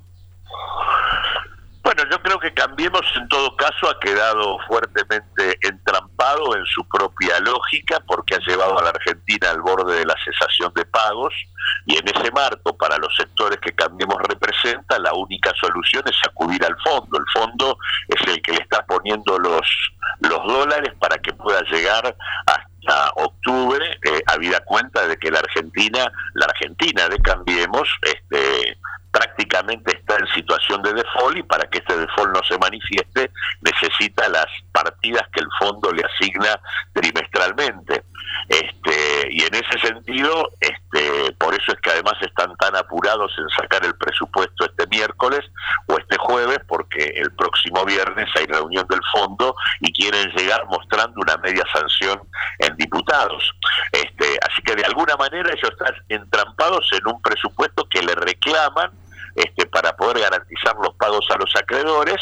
Bueno, yo creo que Cambiemos en todo caso ha quedado fuertemente entrampado en su propia lógica porque ha llevado a la Argentina al borde de la cesación de pagos y en ese marco para los sectores que Cambiemos representa la única solución es acudir al fondo. El fondo es el que le está poniendo los dólares para que pueda llegar hasta octubre, habida cuenta de que la Argentina de Cambiemos prácticamente está en situación de default y para que este default no se manifieste necesita las partidas que el fondo le asigna trimestralmente. Y en ese sentido, por eso es que además están tan apurados en sacar el presupuesto este miércoles o este jueves, porque el próximo viernes hay reunión del fondo y quieren llegar mostrando una media sanción en diputados. Así que de alguna manera ellos están entrampados en un presupuesto que le reclaman para poder garantizar los pagos a los acreedores,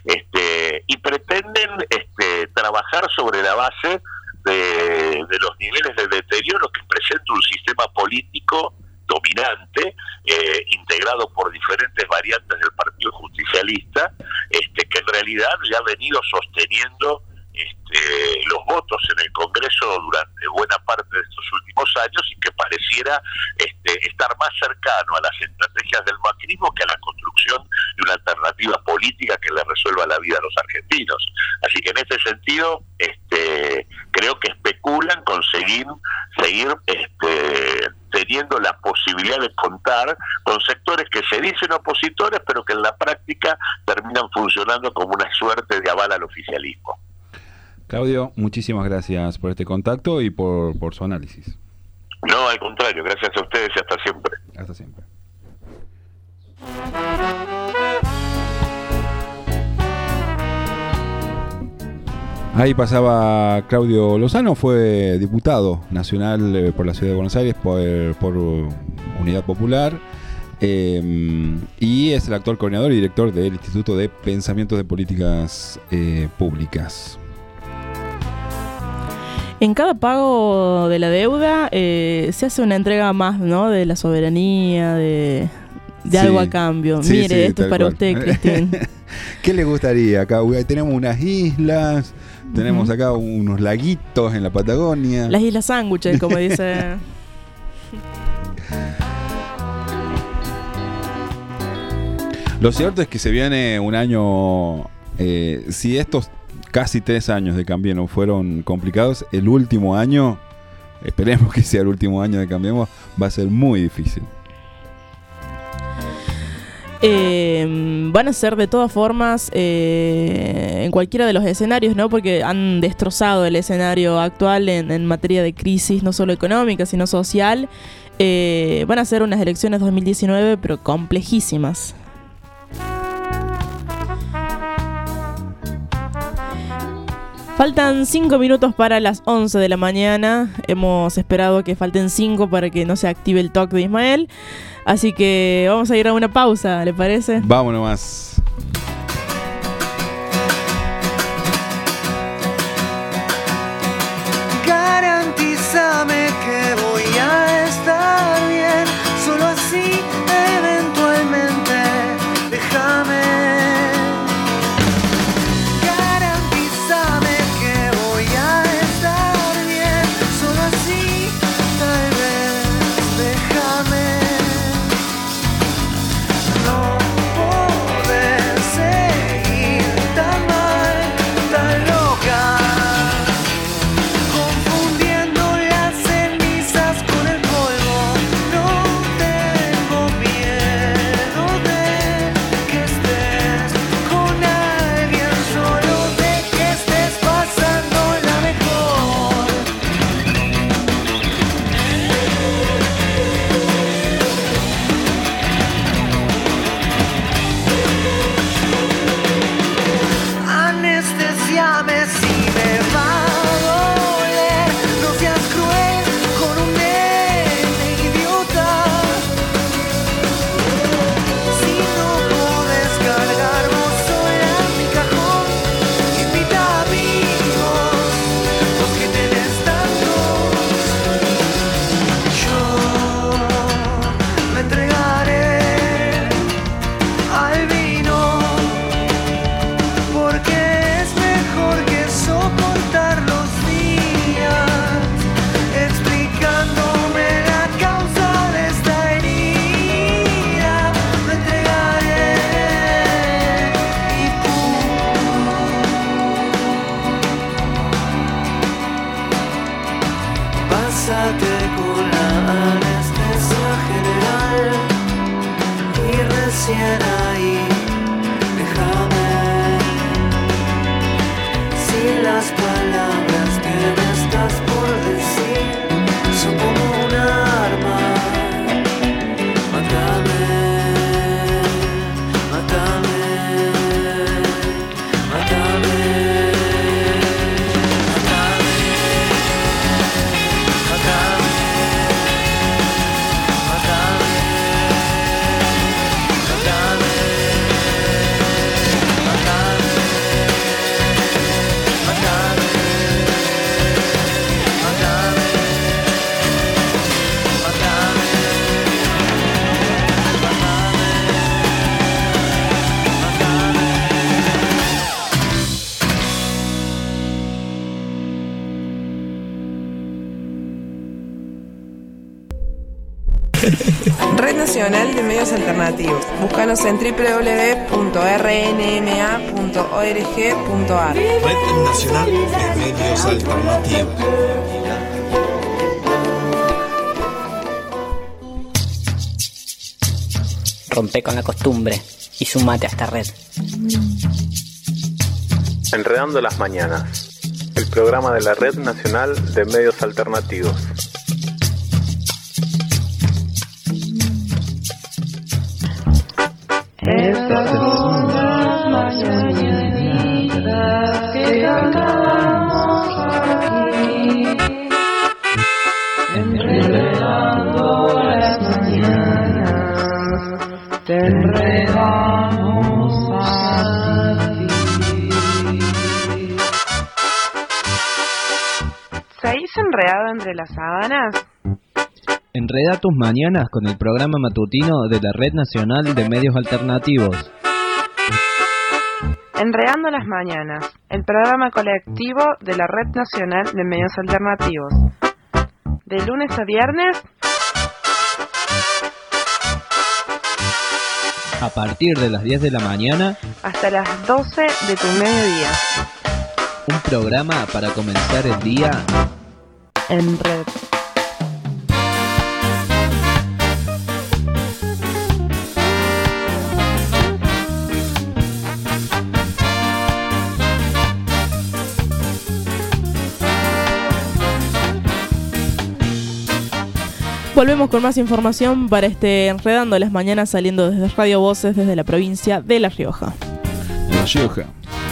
y pretenden trabajar sobre la base de los niveles de deterioro que presenta un sistema político dominante, integrado por diferentes variantes del Partido Justicialista, que en realidad ya ha venido sosteniendo los votos en el Congreso durante buena parte de estos últimos años y que pareciera estar más cercano a las estrategias del macrismo que a la construcción de una alternativa política que le resuelva la vida a los argentinos. Así que en este sentido creo que especulan con seguir teniendo la posibilidad de contar con sectores que se dicen opositores pero que en la práctica terminan funcionando como una suerte de aval al oficialismo. Claudio, muchísimas gracias por este contacto y por su análisis. No, al contrario, gracias a ustedes y hasta siempre. Hasta siempre. Ahí pasaba Claudio Lozano, fue diputado nacional por la Ciudad de Buenos Aires por Unidad Popular. Y es el actual coordinador y director del Instituto de Pensamientos de Políticas Públicas. En cada pago de la deuda se hace una entrega más, ¿no? De la soberanía, de algo a cambio. Sí, Mire, esto es para usted, Cristín. ¿Qué le gustaría? Acá tenemos unas islas, tenemos acá unos laguitos en la Patagonia. Las Islas Sándwiches, como dice. Lo cierto es que se viene un año, si estos casi 3 años de Cambiemos fueron complicados, el último año, esperemos que sea el último año de Cambiemos, va a ser muy difícil. Van a ser de todas formas en cualquiera de los escenarios, ¿no? Porque han destrozado el escenario actual en materia de crisis, no solo económica, sino social. Van a ser unas elecciones 2019, pero complejísimas. Faltan 5 minutos para las 11 de la mañana. Hemos esperado que falten 5 para que no se active el toque de Ismael. Así que vamos a ir a una pausa, ¿le parece? Vámonos más. Bésate con la anestesia general y recién ahí déjame. Si las palabras que me estás por decir son como un arma, mátame, mátame, mátame. Red Nacional de Medios Alternativos. Búscanos en www.rnma.org.ar. Red Nacional de Medios Alternativos. Rompe con la costumbre y sumate a esta red. Enredando las mañanas, el programa de la Red Nacional de Medios Alternativos. Estas son las mañanitas que cantamos aquí, enredando las mañanas, te enredamos a ti. ¿Seguís enredado entre las sábanas? Enreda tus mañanas con el programa matutino de la Red Nacional de Medios Alternativos. Enredando las mañanas, el programa colectivo de la Red Nacional de Medios Alternativos. De lunes a viernes, A partir de las 10 de la mañana, hasta las 12 de tu mediodía. un programa para comenzar el día En red. Volvemos con más información para Enredando las Mañanas, saliendo desde Radio Voces desde la provincia de La Rioja. La Rioja.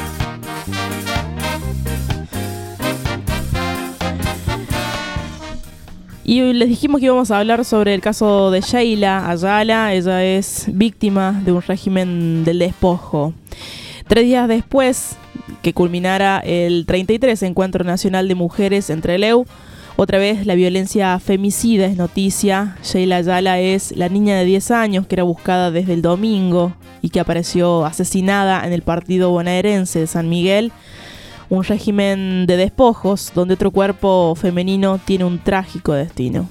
Y hoy les dijimos que íbamos a hablar sobre el caso de Sheila Ayala. Ella es víctima de un régimen del despojo. 3 días después que culminara el 33 Encuentro Nacional de Mujeres en Trelew, otra vez la violencia femicida es noticia. Sheila Ayala es la niña de 10 años que era buscada desde el domingo y que apareció asesinada en el partido bonaerense de San Miguel. Un régimen de despojos donde otro cuerpo femenino tiene un trágico destino.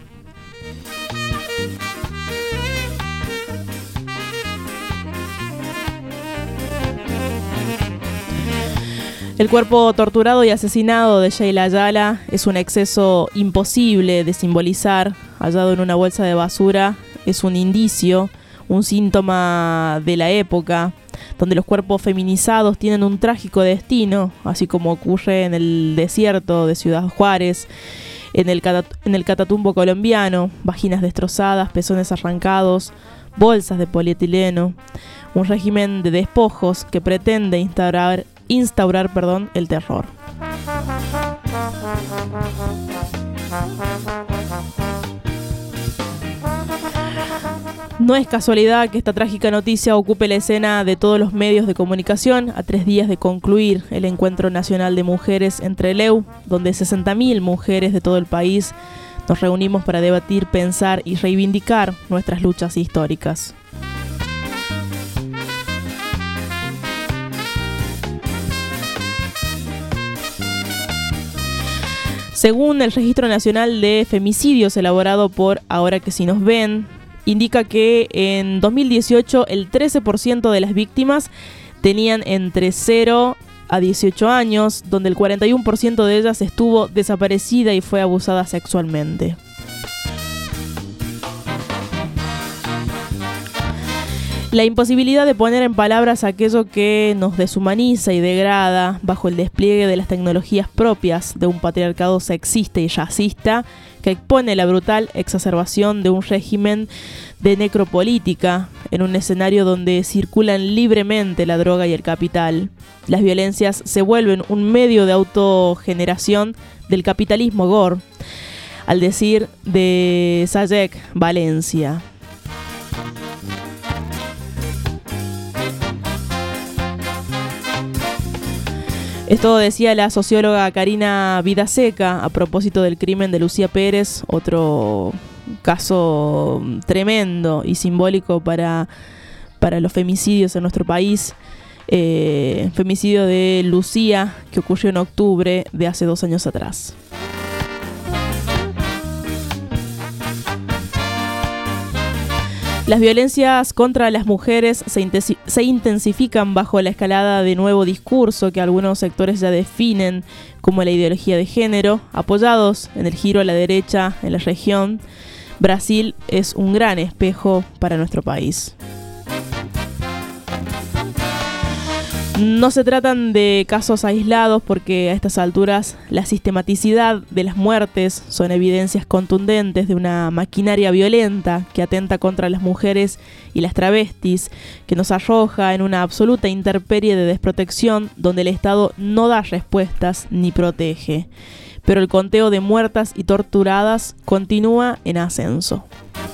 El cuerpo torturado y asesinado de Sheila Ayala es un exceso imposible de simbolizar. Hallado en una bolsa de basura es un indicio, un síntoma de la época, donde los cuerpos feminizados tienen un trágico destino, así como ocurre en el desierto de Ciudad Juárez, en el Catatumbo colombiano, vaginas destrozadas, pezones arrancados, bolsas de polietileno, un régimen de despojos que pretende instaurar el terror. No es casualidad que esta trágica noticia ocupe la escena de todos los medios de comunicación a 3 días de concluir el Encuentro Nacional de Mujeres en Trelew, donde 60.000 mujeres de todo el país nos reunimos para debatir, pensar y reivindicar nuestras luchas históricas. Según el Registro Nacional de Femicidios elaborado por Ahora que si nos ven, indica que en 2018 el 13% de las víctimas tenían entre 0 a 18 años, donde el 41% de ellas estuvo desaparecida y fue abusada sexualmente. La imposibilidad de poner en palabras aquello que nos deshumaniza y degrada bajo el despliegue de las tecnologías propias de un patriarcado sexista y racista que expone la brutal exacerbación de un régimen de necropolítica en un escenario donde circulan libremente la droga y el capital. Las violencias se vuelven un medio de autogeneración del capitalismo gore, al decir de Sayek Valencia. Esto decía la socióloga Karina Vidaseca a propósito del crimen de Lucía Pérez, otro caso tremendo y simbólico para los femicidios en nuestro país. Femicidio de Lucía, que ocurrió en octubre de hace 2 años atrás. Las violencias contra las mujeres se intensifican bajo la escalada de nuevo discurso que algunos sectores ya definen como la ideología de género, apoyados en el giro a la derecha en la región. Brasil es un gran espejo para nuestro país. No se tratan de casos aislados porque a estas alturas la sistematicidad de las muertes son evidencias contundentes de una maquinaria violenta que atenta contra las mujeres y las travestis, que nos arroja en una absoluta intemperie de desprotección donde el Estado no da respuestas ni protege. Pero el conteo de muertas y torturadas continúa en ascenso.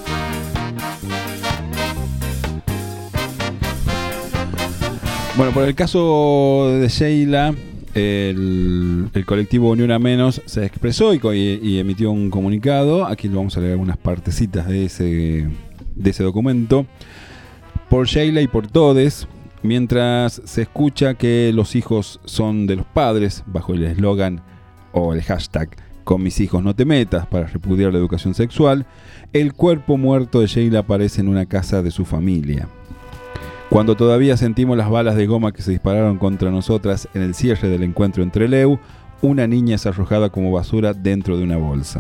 Bueno, por el caso de Sheila, el colectivo Ni Una Menos se expresó y emitió un comunicado. Aquí vamos a leer algunas partecitas de ese documento. Por Sheila y por todes, mientras se escucha que los hijos son de los padres, bajo el eslogan o el hashtag "Con mis hijos no te metas" para repudiar la educación sexual, el cuerpo muerto de Sheila aparece en una casa de su familia. Cuando todavía sentimos las balas de goma que se dispararon contra nosotras en el cierre del encuentro en Trelew, una niña es arrojada como basura dentro de una bolsa.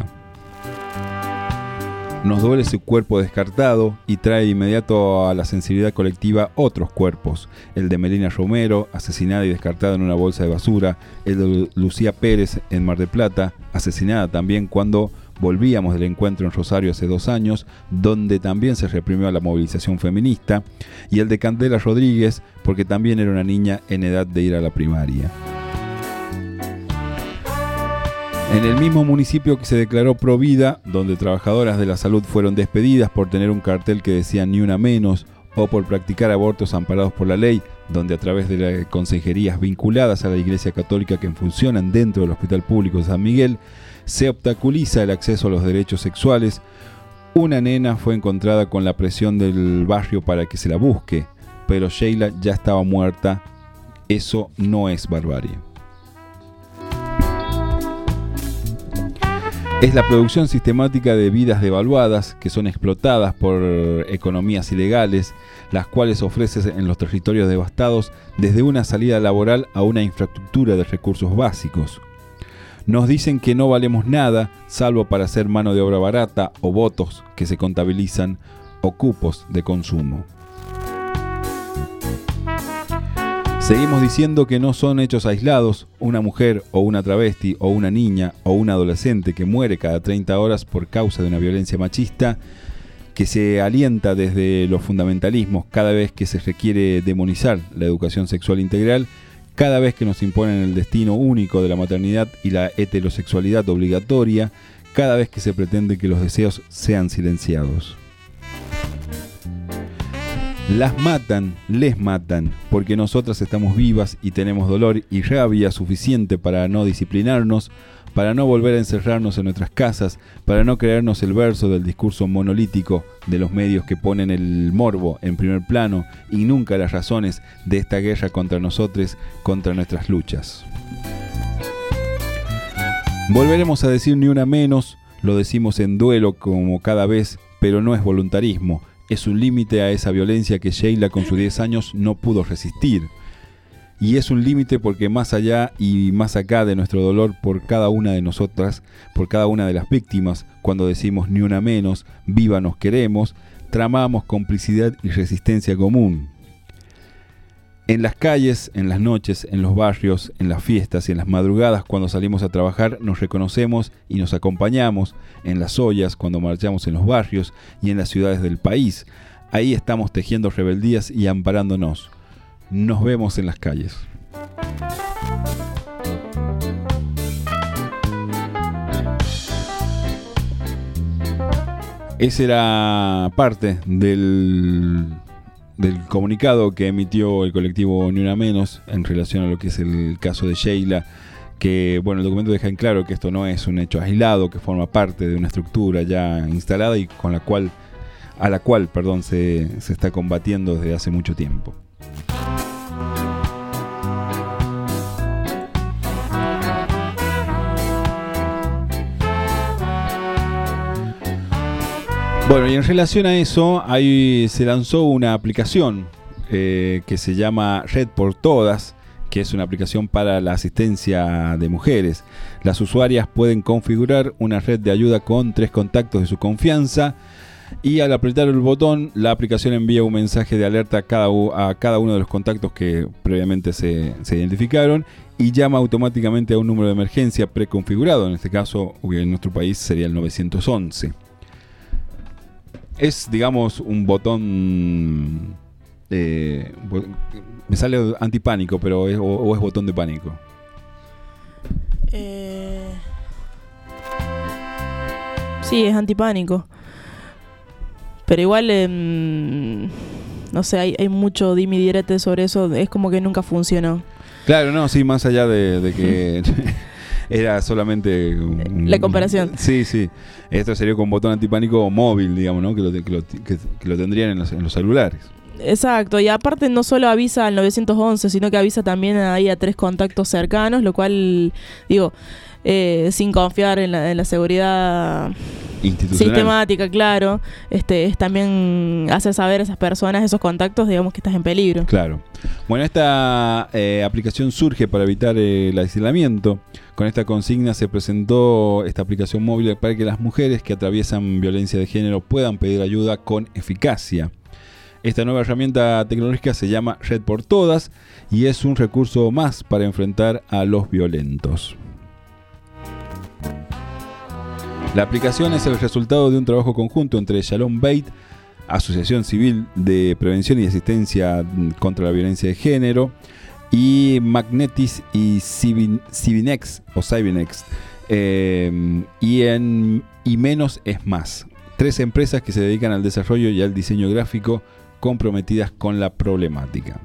Nos duele su cuerpo descartado y trae de inmediato a la sensibilidad colectiva otros cuerpos: el de Melina Romero, asesinada y descartada en una bolsa de basura; el de Lucía Pérez en Mar del Plata, asesinada también cuando volvíamos del encuentro en Rosario hace 2 años, donde también se reprimió la movilización feminista; y el de Candela Rodríguez, porque también era una niña en edad de ir a la primaria. En el mismo municipio que se declaró Provida, donde trabajadoras de la salud fueron despedidas por tener un cartel que decía "Ni Una Menos", o por practicar abortos amparados por la ley, donde a través de las consejerías vinculadas a la Iglesia Católica que funcionan dentro del Hospital Público de San Miguel, se obstaculiza el acceso a los derechos sexuales, una nena fue encontrada con la presión del barrio para que se la busque, pero Sheila ya estaba muerta. Eso no es barbarie. Es la producción sistemática de vidas devaluadas que son explotadas por economías ilegales, las cuales ofrecen en los territorios devastados desde una salida laboral a una infraestructura de recursos básicos. Nos dicen que no valemos nada, salvo para hacer mano de obra barata o votos que se contabilizan o cupos de consumo. Seguimos diciendo que no son hechos aislados. Una mujer o una travesti o una niña o un adolescente que muere cada 30 horas por causa de una violencia machista que se alienta desde los fundamentalismos cada vez que se requiere demonizar la educación sexual integral, cada vez que nos imponen el destino único de la maternidad y la heterosexualidad obligatoria, cada vez que se pretende que los deseos sean silenciados. Las matan, les matan, porque nosotras estamos vivas y tenemos dolor y rabia suficiente para no disciplinarnos, para no volver a encerrarnos en nuestras casas, para no creernos el verso del discurso monolítico de los medios que ponen el morbo en primer plano y nunca las razones de esta guerra contra nosotros, contra nuestras luchas. Volveremos a decir Ni Una Menos, lo decimos en duelo como cada vez, pero no es voluntarismo. Es un límite a esa violencia que Sheila con sus 10 años no pudo resistir. y es un límite porque más allá y más acá de nuestro dolor por cada una de nosotras, por cada una de las víctimas, cuando decimos ni una menos, viva nos queremos, tramamos complicidad y resistencia común. En las calles, en las noches, en los barrios, en las fiestas y en las madrugadas cuando salimos a trabajar nos reconocemos y nos acompañamos, en las ollas cuando marchamos en los barrios y en las ciudades del país. Ahí estamos tejiendo rebeldías y amparándonos. Nos vemos en las calles. Esa era parte del comunicado que emitió el colectivo Ni Una Menos en relación a lo que es el caso de Sheila, que bueno, el documento deja en claro que esto no es un hecho aislado, que forma parte de una estructura ya instalada y a la cual se está combatiendo desde hace mucho tiempo. Bueno, y en relación a eso, se lanzó una aplicación que se llama Red por Todas, que es una aplicación para la asistencia de mujeres. Las usuarias pueden configurar una red de ayuda con 3 contactos de su confianza y al apretar el botón, la aplicación envía un mensaje de alerta a cada uno de los contactos que previamente se identificaron y llama automáticamente a un número de emergencia preconfigurado. En este caso, en nuestro país sería el 911. Es, digamos, un botón... me sale antipánico, pero es botón de pánico. Sí, es antipánico. Pero igual, no sé, hay mucho dime y direte sobre eso. Es como que nunca funcionó. Claro, no, sí, más allá de que... Era solamente la comparación. Sí. Esto sería con botón antipánico móvil, digamos, ¿no? Que lo tendrían en los celulares. Exacto, y aparte no solo avisa al 911, sino que avisa también ahí a 3 contactos cercanos, lo cual, digo, sin confiar en la seguridad sistemática, claro, es también hacer saber a esas personas, esos contactos, digamos, que estás en peligro. Claro. Bueno, esta aplicación surge para evitar el aislamiento. Con esta consigna se presentó esta aplicación móvil para que las mujeres que atraviesan violencia de género puedan pedir ayuda con eficacia. Esta nueva herramienta tecnológica se llama Red por Todas y es un recurso más para enfrentar a los violentos. La aplicación es el resultado de un trabajo conjunto entre Shalom Beit, Asociación Civil de Prevención y Asistencia contra la Violencia de Género, y Magnetis y Civinex y Menos es Más, 3 empresas que se dedican al desarrollo y al diseño gráfico comprometidas con la problemática.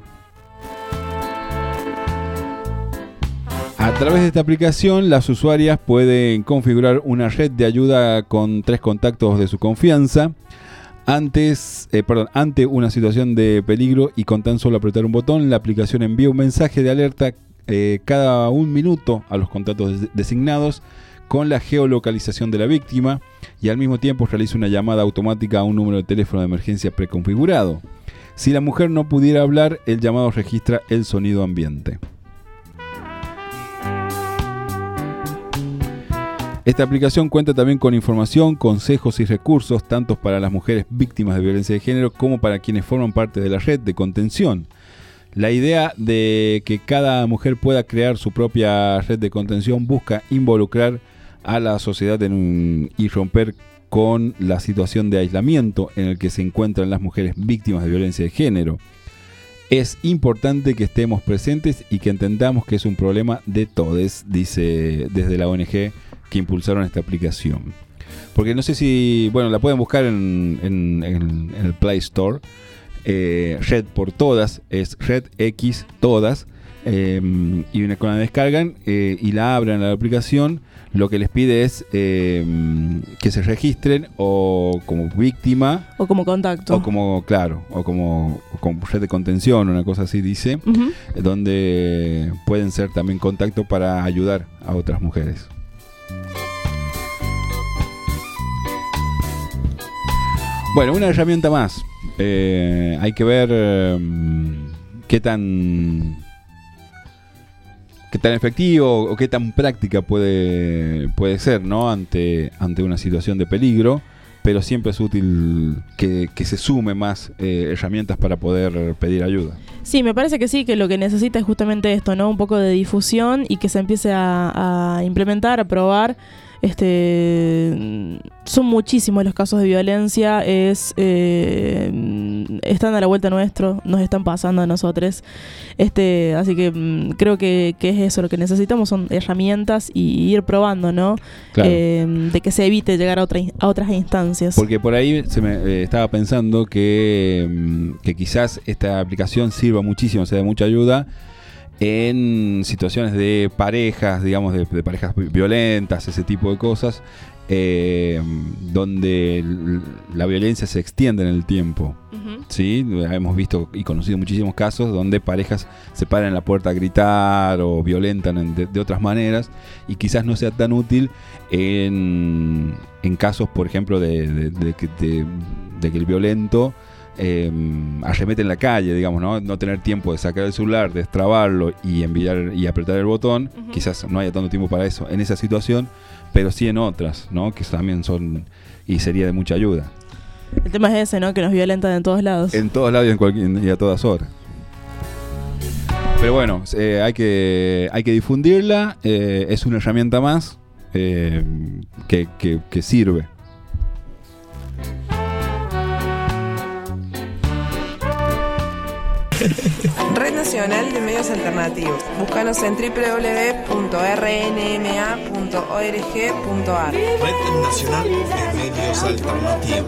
A través de esta aplicación, las usuarias pueden configurar una red de ayuda con 3 contactos de su confianza ante una situación de peligro, y con tan solo apretar un botón, la aplicación envía un mensaje de alerta cada 1 minuto a los contactos designados con la geolocalización de la víctima, y al mismo tiempo realiza una llamada automática a un número de teléfono de emergencia preconfigurado. Si la mujer no pudiera hablar, el llamado registra el sonido ambiente. Esta aplicación cuenta también con información, consejos y recursos tanto para las mujeres víctimas de violencia de género como para quienes forman parte de la red de contención. La idea de que cada mujer pueda crear su propia red de contención busca involucrar a la sociedad y romper con la situación de aislamiento en el que se encuentran las mujeres víctimas de violencia de género. Es importante que estemos presentes y que entendamos que es un problema de todos, dice desde la ONG que impulsaron esta aplicación. Porque no sé si, bueno, la pueden buscar en el Play Store. Red por Todas, es Red X Todas, y cuando la descargan y la abren a la aplicación, lo que les pide es que se registren o como víctima o como contacto o como red de contención, una cosa así dice, donde pueden ser también contacto para ayudar a otras mujeres. Bueno, una herramienta más. Hay que ver qué tan qué tan efectivo o qué tan práctica puede ser, ¿no? ante una situación de peligro, pero siempre es útil que se sume más herramientas para poder pedir ayuda. Sí, me parece que sí, que lo que necesita es justamente esto, ¿no? Un poco de difusión y que se empiece a implementar, a probar. Son muchísimos los casos de violencia, están a la vuelta nuestro, nos están pasando a nosotros, así que creo que es eso, lo que necesitamos son herramientas y ir probando, ¿no? Claro. De que se evite llegar a otras instancias. Porque por ahí se me estaba pensando que quizás esta aplicación sirva muchísimo, sea de mucha ayuda en situaciones de parejas, digamos, de parejas violentas, ese tipo de cosas, donde la violencia se extiende en el tiempo. Uh-huh. ¿Sí? Hemos visto y conocido muchísimos casos donde parejas se paran en la puerta a gritar o violentan de otras maneras, y quizás no sea tan útil en casos, por ejemplo, de que el violento arremete en la calle, digamos, no tener tiempo de sacar el celular, destrabarlo y enviar y apretar el botón. Uh-huh. Quizás no haya tanto tiempo para eso en esa situación, pero sí en otras, ¿no? Que también son y sería de mucha ayuda. El tema es ese, ¿no? Que nos violentan en todos lados. En todos lados y a todas horas. Pero bueno, hay que difundirla. Es una herramienta más que sirve. Red Nacional de Medios Alternativos. Búscanos en www.rnma.org.ar. Red Nacional de Medios Alternativos.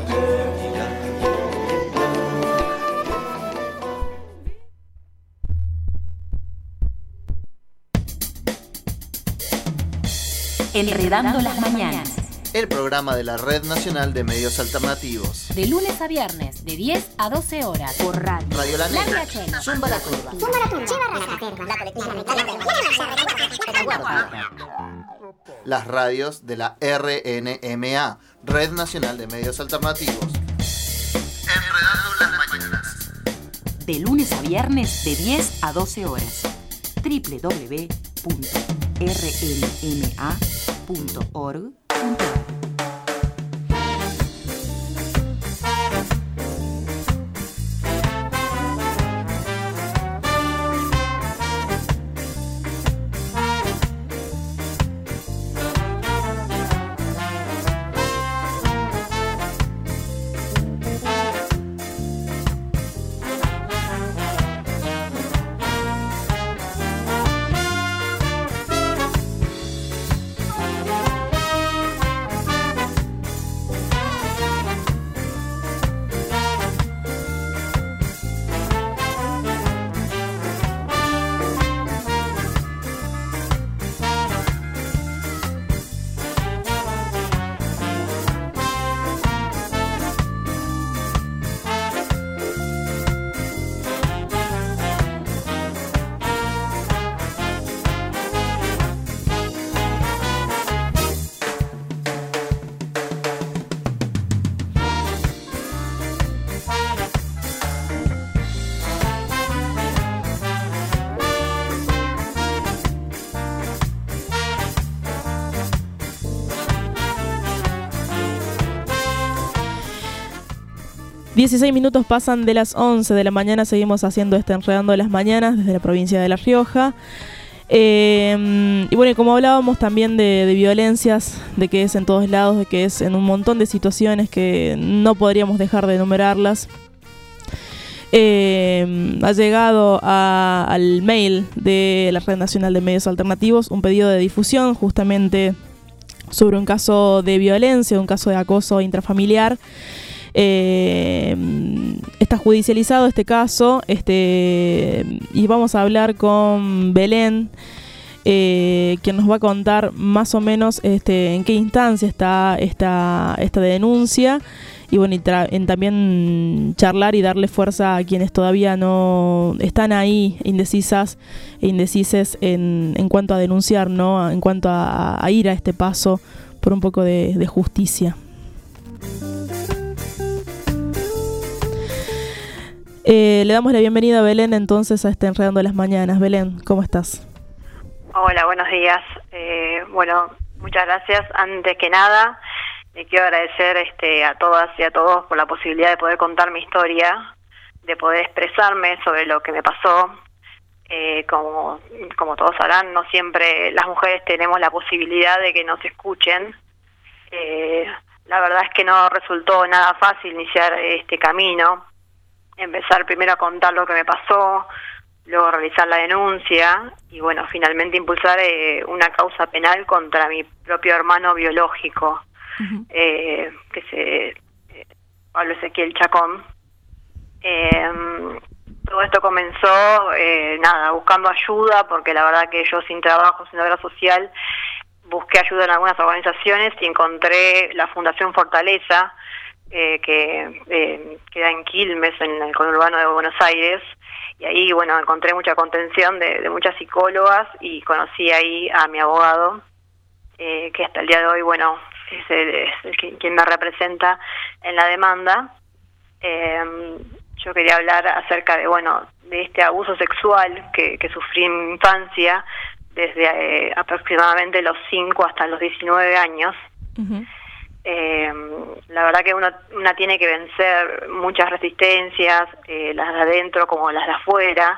Enredando las mañanas. El programa de la Red Nacional de Medios Alternativos. De lunes a viernes, de 10 a 12 horas. Por radio. Radio La Negra. Riachuelo. Zumba la Curva. Las radios de la RNMA, Red Nacional de Medios Alternativos. Enredando las mañanas. De lunes a viernes, de 10 a 12 horas. www.rnma.org.ar. ...16 pasan de las 11 de la mañana... ...seguimos haciendo Enredando las Mañanas... ...desde la provincia de La Rioja... y bueno, y como hablábamos también de violencias... ...de que es en todos lados... ...de que es en un montón de situaciones... ...que no podríamos dejar de enumerarlas... ha llegado al mail... ...de la Red Nacional de Medios Alternativos... ...un pedido de difusión... ...justamente sobre un caso de violencia... ...un caso de acoso intrafamiliar... está judicializado este caso, y vamos a hablar con Belén, quien nos va a contar más o menos en qué instancia está esta denuncia, y bueno, en también charlar y darle fuerza a quienes todavía no están ahí indecises en cuanto a denunciar, ¿no? En cuanto a ir a este paso por un poco de justicia. Le damos la bienvenida a Belén entonces a Enredando las Mañanas. Belén, ¿cómo estás? Hola, buenos días. Bueno, muchas gracias. Antes que nada, le quiero agradecer a todas y a todos por la posibilidad de poder contar mi historia, de poder expresarme sobre lo que me pasó. Como todos sabrán, no siempre las mujeres tenemos la posibilidad de que nos escuchen. La verdad es que no resultó nada fácil iniciar este camino. Empezar primero a contar lo que me pasó, luego realizar la denuncia y bueno, finalmente impulsar una causa penal contra mi propio hermano biológico, Pablo Ezequiel Chacón. Todo esto comenzó, buscando ayuda, porque la verdad que yo sin trabajo, sin obra social, busqué ayuda en algunas organizaciones y encontré la Fundación Fortaleza, que queda en Quilmes, en el conurbano de Buenos Aires, y ahí, bueno, encontré mucha contención de muchas psicólogas y conocí ahí a mi abogado, que hasta el día de hoy, bueno, es quien me representa en la demanda. Yo quería hablar acerca de este abuso sexual que sufrí en mi infancia, desde aproximadamente los 5 hasta los 19 años. La verdad que una tiene que vencer muchas resistencias, las de adentro como las de afuera.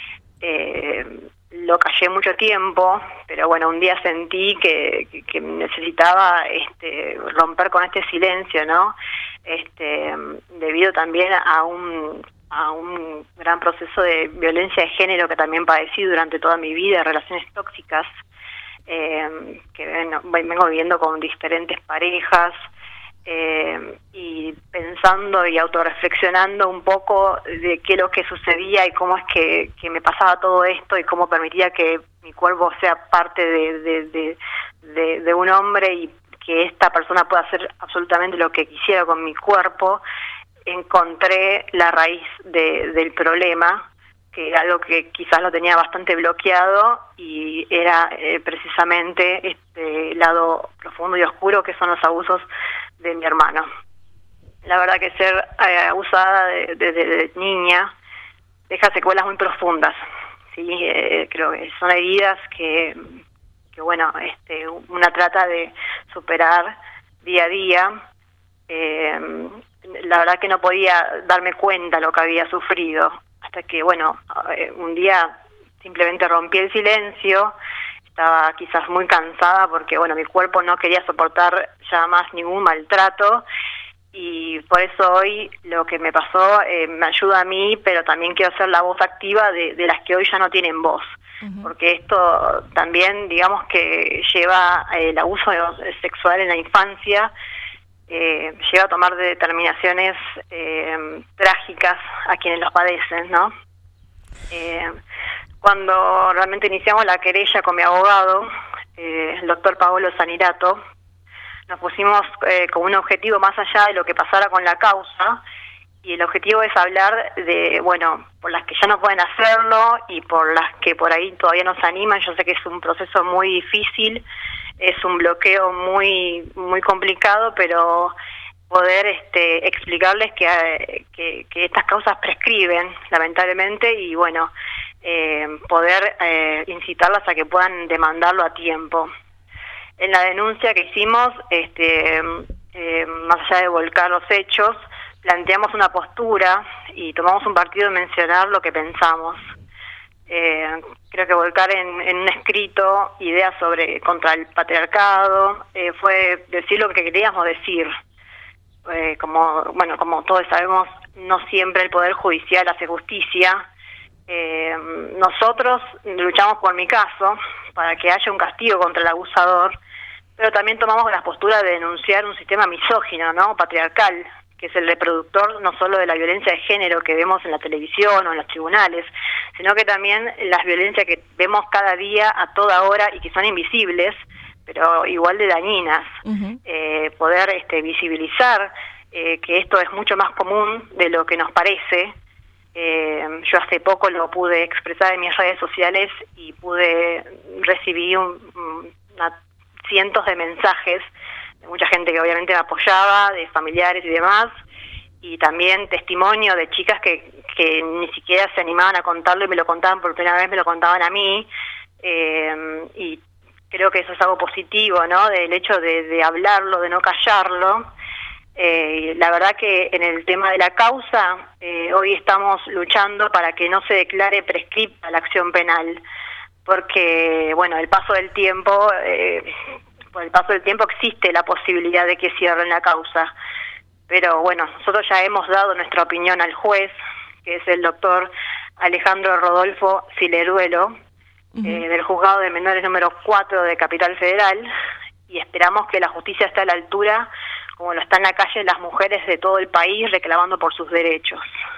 Lo callé mucho tiempo, pero bueno, un día sentí que necesitaba romper con este silencio, ¿no? Debido también a un gran proceso de violencia de género que también padecí durante toda mi vida, relaciones tóxicas, que vengo viviendo con diferentes parejas, y pensando y autorreflexionando un poco de qué es lo que sucedía y cómo es que me pasaba todo esto y cómo permitía que mi cuerpo sea parte de un hombre y que esta persona pueda hacer absolutamente lo que quisiera con mi cuerpo. Encontré la raíz del problema, que era algo que quizás lo tenía bastante bloqueado, y era precisamente este lado profundo y oscuro que son los abusos de mi hermano. La verdad que ser abusada de niña deja secuelas muy profundas, ¿sí? Creo que son heridas que bueno, una trata de superar día a día. La verdad que no podía darme cuenta lo que había sufrido, hasta que, bueno, un día simplemente rompí el silencio. Estaba quizás muy cansada porque, bueno, mi cuerpo no quería soportar ya más ningún maltrato, y por eso hoy lo que me pasó me ayuda a mí, pero también quiero ser la voz activa de las que hoy ya no tienen voz. Porque esto también, digamos que lleva el abuso sexual en la infancia, lleva a tomar determinaciones trágicas a quienes los padecen, ¿no? Cuando realmente iniciamos la querella con mi abogado, el doctor Paolo Sanirato, nos pusimos con un objetivo más allá de lo que pasara con la causa, y el objetivo es hablar de, bueno, por las que ya no pueden hacerlo y por las que por ahí todavía no se animan. Yo sé que es un proceso muy difícil, es un bloqueo muy muy complicado, pero poder explicarles que estas causas prescriben, lamentablemente, y bueno, poder incitarlas a que puedan demandarlo a tiempo. En la denuncia que hicimos, más allá de volcar los hechos, planteamos una postura y tomamos un partido de mencionar lo que pensamos. Creo que volcar en un escrito ideas contra el patriarcado fue decir lo que queríamos decir. Como todos sabemos, no siempre el Poder Judicial hace justicia. Nosotros luchamos por mi caso, para que haya un castigo contra el abusador, pero también tomamos la postura de denunciar un sistema misógino, ¿no? Patriarcal, que es el reproductor no solo de la violencia de género que vemos en la televisión o en los tribunales, sino que también las violencias que vemos cada día, a toda hora, y que son invisibles, pero igual de dañinas. Poder visibilizar que esto es mucho más común de lo que nos parece. Yo hace poco lo pude expresar en mis redes sociales y pude recibir cientos de mensajes de mucha gente que obviamente me apoyaba, de familiares y demás, y también testimonio de chicas que ni siquiera se animaban a contarlo y me lo contaban por primera vez, me lo contaban a mí, y creo que eso es algo positivo, ¿no? Del hecho de hablarlo, de no callarlo. La verdad que en el tema de la causa, hoy estamos luchando para que no se declare prescripta la acción penal, porque, bueno, por el paso del tiempo existe la posibilidad de que cierren la causa. Pero bueno, nosotros ya hemos dado nuestra opinión al juez, que es el doctor Alejandro Rodolfo Sileruelo, del Juzgado de Menores número 4 de Capital Federal, y esperamos que la justicia esté a la altura, como lo están en la calle las mujeres de todo el país reclamando por sus derechos.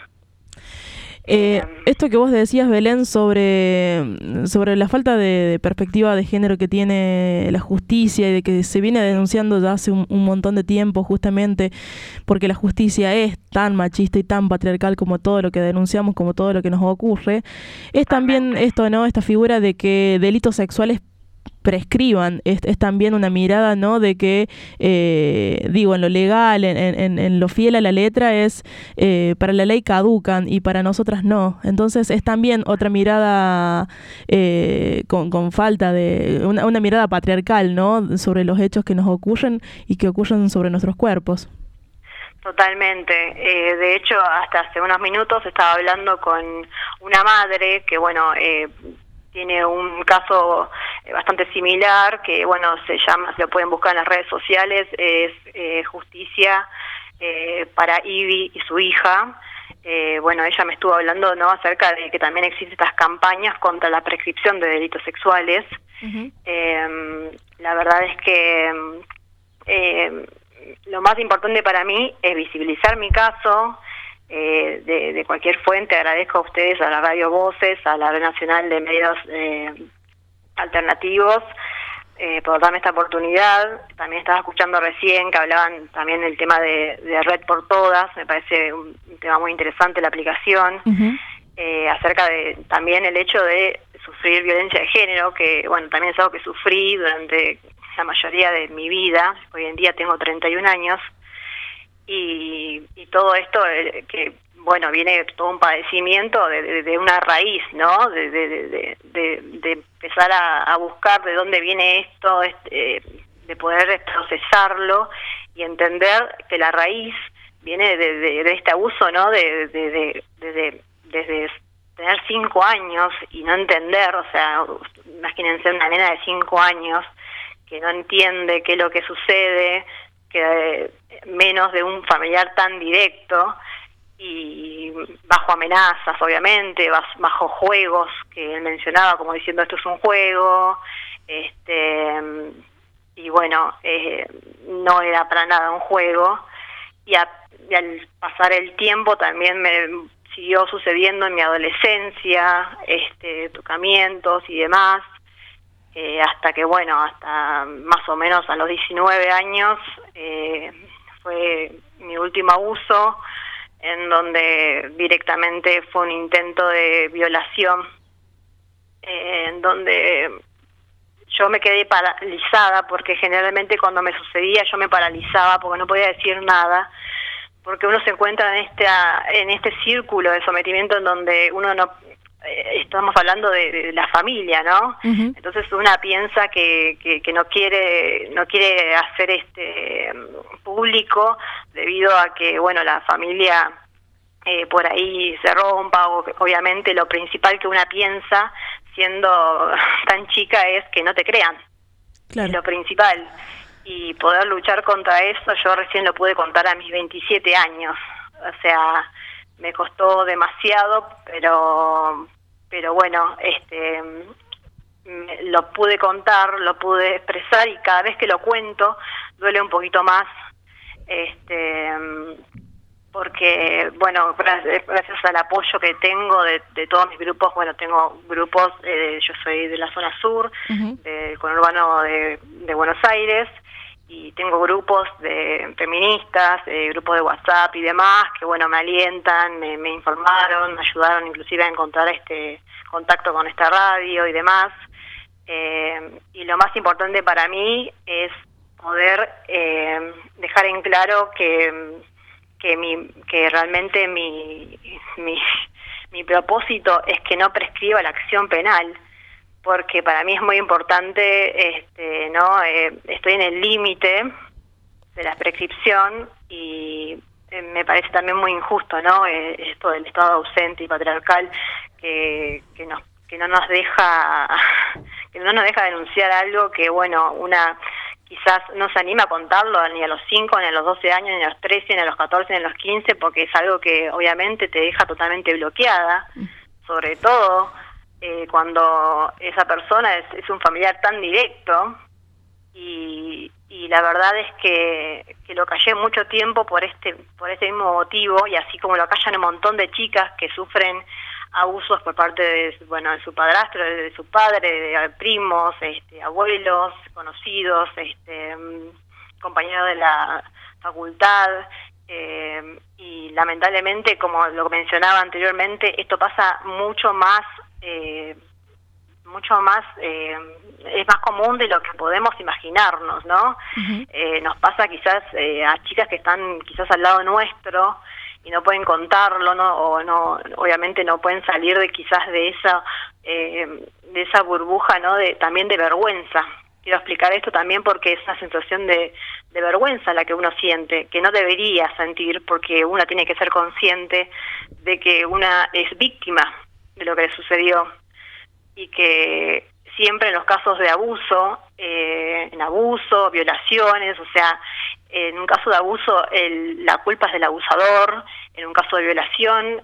Esto que vos decías, Belén, sobre la falta de perspectiva de género que tiene la justicia y de que se viene denunciando ya hace un montón de tiempo, justamente porque la justicia es tan machista y tan patriarcal como todo lo que denunciamos, como todo lo que nos ocurre, es también esto, ¿no? Esta figura de que delitos sexuales prescriban, es también una mirada, ¿no? De que, en lo legal, en lo fiel a la letra, es para la ley caducan y para nosotras no. Entonces es también otra mirada con falta de una mirada patriarcal, ¿no? Sobre los hechos que nos ocurren y que ocurren sobre nuestros cuerpos. Totalmente. De hecho, hasta hace unos minutos estaba hablando con una madre que, tiene un caso bastante similar, que se llama, se lo pueden buscar en las redes sociales, es Justicia para Ivy y su hija. Ella me estuvo hablando, ¿no?, acerca de que también existen estas campañas contra la prescripción de delitos sexuales. La verdad es que lo más importante para mí es visibilizar mi caso. De cualquier fuente, agradezco a ustedes, a la Radio Voces, a la Red Nacional de Medios Alternativos, por darme esta oportunidad. También estaba escuchando recién que hablaban también del tema de Red por Todas, me parece un tema muy interesante la aplicación, acerca de también el hecho de sufrir violencia de género, que también es algo que sufrí durante la mayoría de mi vida. Hoy en día tengo 31 años, y todo esto que viene todo un padecimiento de una raíz, ¿no? De empezar a buscar de dónde viene esto, de poder procesarlo y entender que la raíz viene de este abuso, ¿no? Desde tener 5 años y no entender, imagínense una nena de 5 años que no entiende qué es lo que sucede, que menos de un familiar tan directo, y bajo amenazas, obviamente, bajo juegos que él mencionaba, como diciendo esto es un juego, no era para nada un juego, y al pasar el tiempo también me siguió sucediendo en mi adolescencia, tocamientos y demás, hasta que hasta más o menos a los 19 años fue mi último abuso, en donde directamente fue un intento de violación, en donde yo me quedé paralizada, porque generalmente cuando me sucedía yo me paralizaba porque no podía decir nada, porque uno se encuentra en este círculo de sometimiento en donde uno no... estamos hablando de la familia, ¿no? Entonces una piensa que no quiere hacer público, debido a que la familia por ahí se rompa, o obviamente lo principal que una piensa siendo tan chica es que no te crean. Claro. Es lo principal, y poder luchar contra eso yo recién lo pude contar a mis 27 años, me costó demasiado, pero lo pude contar, lo pude expresar, y cada vez que lo cuento duele un poquito más, porque gracias al apoyo que tengo de todos mis grupos. Tengo grupos, yo soy de la zona sur, del conurbano de Buenos Aires, y tengo grupos de feministas, grupos de WhatsApp y demás, que me alientan, me informaron, me ayudaron inclusive a encontrar contacto con esta radio y demás, y lo más importante para mí es poder dejar en claro que realmente mi propósito es que no prescriba la acción penal, porque para mí es muy importante, ¿no? Estoy en el límite de la prescripción y me parece también muy injusto, ¿no? Esto del Estado ausente y patriarcal que no nos deja denunciar algo que, bueno, una quizás no se anima a contarlo ni a los 5, ni a los 12 años, ni a los 13, ni a los 14, ni a los 15, porque es algo que obviamente te deja totalmente bloqueada, sobre todo cuando esa persona es un familiar tan directo, y la verdad es que lo callé mucho tiempo por este mismo motivo, y así como lo callan un montón de chicas que sufren abusos por parte de su padrastro, de su padre, de primos, abuelos, conocidos, compañeros de la facultad, y lamentablemente, como lo mencionaba anteriormente, esto pasa mucho más, es más común de lo que podemos imaginarnos, ¿no? Uh-huh. Nos pasa quizás a chicas que están quizás al lado nuestro y no pueden contarlo, ¿no? O no, obviamente no pueden salir de quizás de esa burbuja, ¿no? También de vergüenza. Quiero explicar esto también porque es una sensación de vergüenza la que uno siente, que no debería sentir, porque uno tiene que ser consciente de que una es víctima de lo que le sucedió, y que siempre en los casos de abuso, violaciones, o sea, en un caso de abuso la culpa es del abusador, en un caso de violación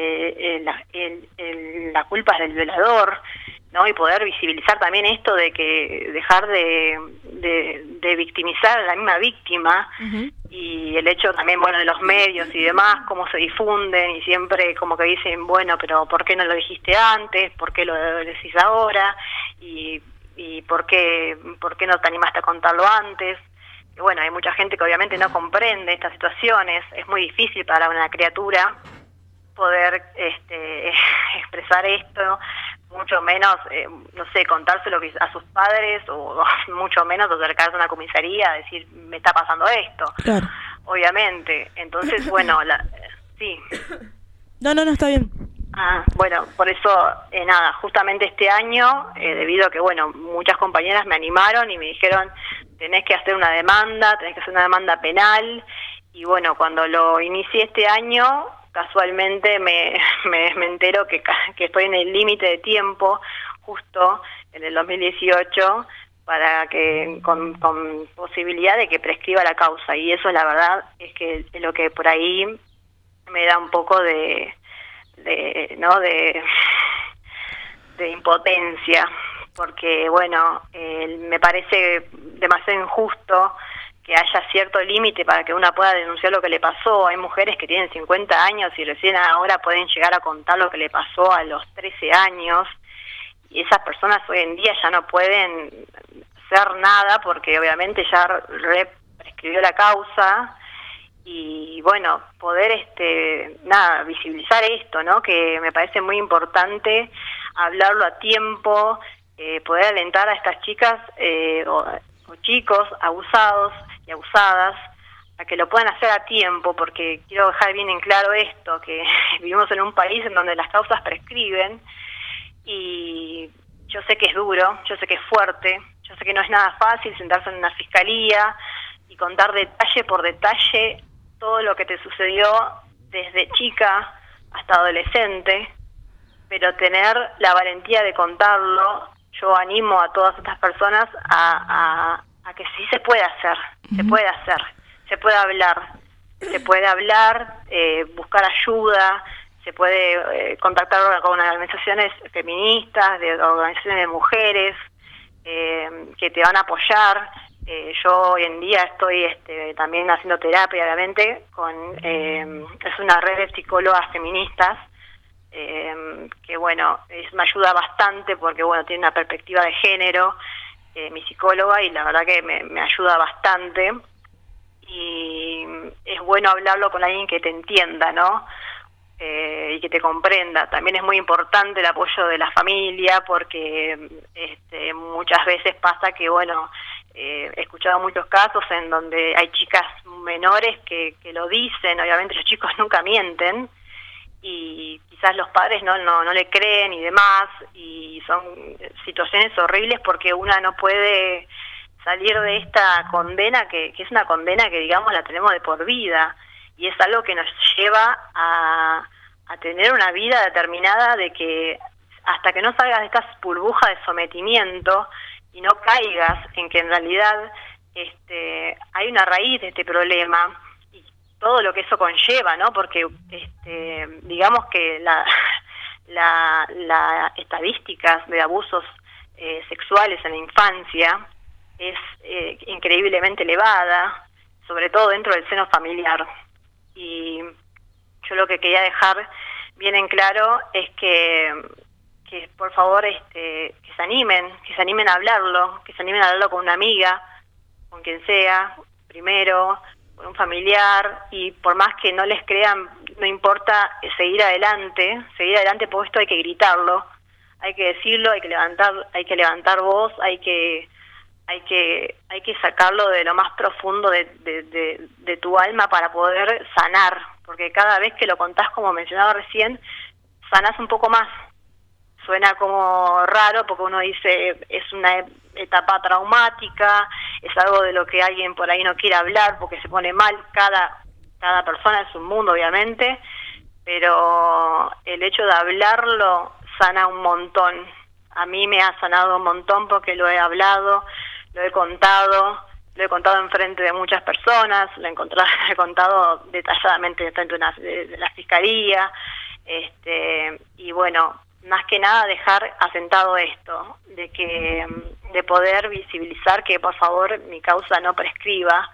la culpa es del violador, ¿no? Y poder visibilizar también esto de que dejar de victimizar a la misma víctima. Uh-huh. Y el hecho también, bueno, de los medios y demás, cómo se difunden, y siempre como que dicen, bueno, pero ¿por qué no lo dijiste antes? ¿Por qué lo decís ahora? Y ¿por qué no te animaste a contarlo antes? Y bueno, hay mucha gente que obviamente no comprende estas situaciones. Es muy difícil para una criatura poder expresar esto, mucho menos, no sé, contárselo a sus padres, o mucho menos acercarse a una comisaría a decir, me está pasando esto. Claro. Obviamente. Entonces, bueno, sí. No, está bien. Bueno, por eso, nada, justamente este año, debido a que, bueno, muchas compañeras me animaron y me dijeron, tenés que hacer una demanda penal, y bueno, cuando lo inicié este año, casualmente me entero que estoy en el límite de tiempo, justo en el 2018, para que con posibilidad de que prescriba la causa, y eso la verdad es que es lo que por ahí me da un poco de impotencia, porque bueno, me parece demasiado injusto que haya cierto límite para que una pueda denunciar lo que le pasó. Hay mujeres que tienen 50 años y recién ahora pueden llegar a contar lo que le pasó a los 13 años, y esas personas hoy en día ya no pueden hacer nada porque obviamente ya prescribió la causa. Y bueno, poder visibilizar esto, ¿no? Que me parece muy importante hablarlo a tiempo, poder alentar a estas chicas o chicos abusados y abusadas a que lo puedan hacer a tiempo, porque quiero dejar bien en claro esto, que vivimos en un país en donde las causas prescriben, y yo sé que es duro, yo sé que es fuerte, yo sé que no es nada fácil sentarse en una fiscalía y contar detalle por detalle todo lo que te sucedió desde chica hasta adolescente, pero tener la valentía de contarlo. Yo animo a todas estas personas a que sí se puede hacer, se puede hablar, buscar ayuda, se puede contactar con organizaciones feministas, de organizaciones de mujeres, que te van a apoyar. Yo hoy en día estoy también haciendo terapia, obviamente, es una red de psicólogas feministas, que bueno, me ayuda bastante porque bueno, tiene una perspectiva de género, mi psicóloga, y la verdad que me ayuda bastante, y es bueno hablarlo con alguien que te entienda, ¿no? Y que te comprenda. También es muy importante el apoyo de la familia, porque muchas veces pasa que bueno, he escuchado muchos casos en donde hay chicas menores que lo dicen, obviamente los chicos nunca mienten, y quizás los padres no le creen y demás, y son situaciones horribles porque una no puede salir de esta condena que es una condena que, digamos, la tenemos de por vida, y es algo que nos lleva a tener una vida determinada de que hasta que no salgas de estas burbujas de sometimiento y no caigas en que en realidad hay una raíz de este problema y todo lo que eso conlleva, ¿no? Porque digamos que las estadísticas de abusos sexuales en la infancia es increíblemente elevada, sobre todo dentro del seno familiar. Y yo lo que quería dejar bien en claro es que por favor que se animen a hablarlo, con una amiga, con quien sea, primero, con un familiar, y por más que no les crean, no importa, seguir adelante porque esto hay que gritarlo, hay que decirlo, hay que levantar voz, hay que sacarlo de lo más profundo de tu alma para poder sanar, porque cada vez que lo contás, como mencionaba recién, sanás un poco más. Suena como raro porque uno dice es una etapa traumática, es algo de lo que alguien por ahí no quiere hablar porque se pone mal. Cada persona es un mundo, obviamente, pero el hecho de hablarlo sana un montón. A mí me ha sanado un montón porque lo he hablado, lo he contado enfrente de muchas personas, lo he contado detalladamente frente de la fiscalía, y bueno, más que nada dejar asentado esto, de poder visibilizar que por favor mi causa no prescriba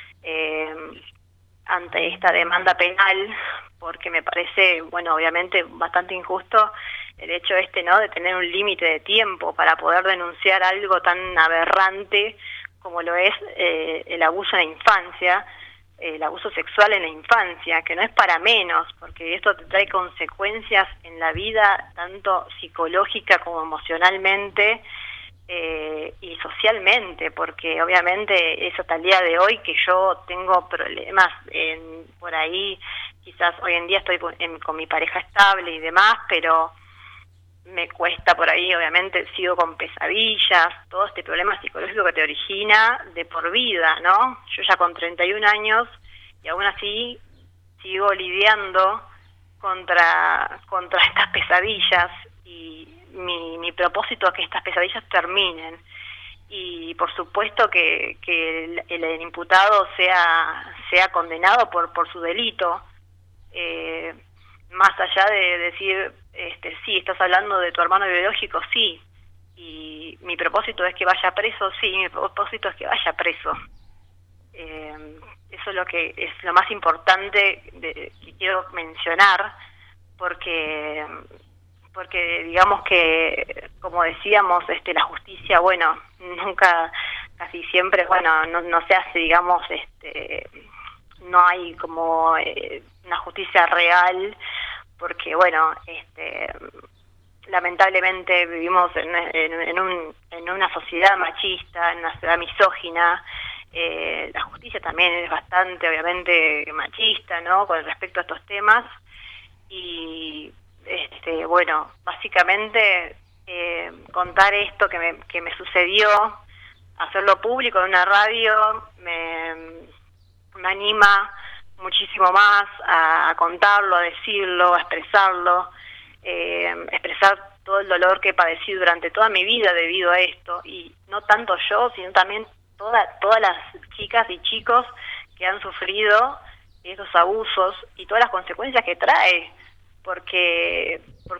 ante esta demanda penal, porque me parece, bueno, obviamente bastante injusto el hecho ¿no? de tener un límite de tiempo para poder denunciar algo tan aberrante como lo es el abuso en la infancia, el abuso sexual en la infancia, que no es para menos, porque esto te trae consecuencias en la vida, tanto psicológica como emocionalmente y socialmente, porque obviamente es hasta el día de hoy que yo tengo problemas por ahí, quizás hoy en día estoy con mi pareja estable y demás, pero me cuesta por ahí, obviamente sigo con pesadillas, todo este problema psicológico que te origina de por vida, ¿no? Yo ya con 31 años y aún así sigo lidiando contra estas pesadillas, y mi propósito es que estas pesadillas terminen, y por supuesto que el imputado sea condenado por su delito, más allá de decir sí, estás hablando de tu hermano biológico, sí, y mi propósito es que vaya preso, sí, mi propósito es que vaya preso. Eso es lo que es lo más importante que quiero mencionar, porque digamos que, como decíamos, la justicia, bueno, nunca, casi siempre, bueno, no se hace, digamos, no hay como una justicia real, porque bueno, lamentablemente vivimos en una sociedad machista, en una sociedad misógina. La justicia también es bastante, obviamente, machista, ¿no?, con respecto a estos temas. Y bueno, básicamente contar esto que me sucedió, hacerlo público en una radio, me anima muchísimo más a contarlo, a decirlo, a expresarlo, expresar todo el dolor que he padecido durante toda mi vida debido a esto, y no tanto yo, sino también todas las chicas y chicos que han sufrido estos abusos y todas las consecuencias que trae, porque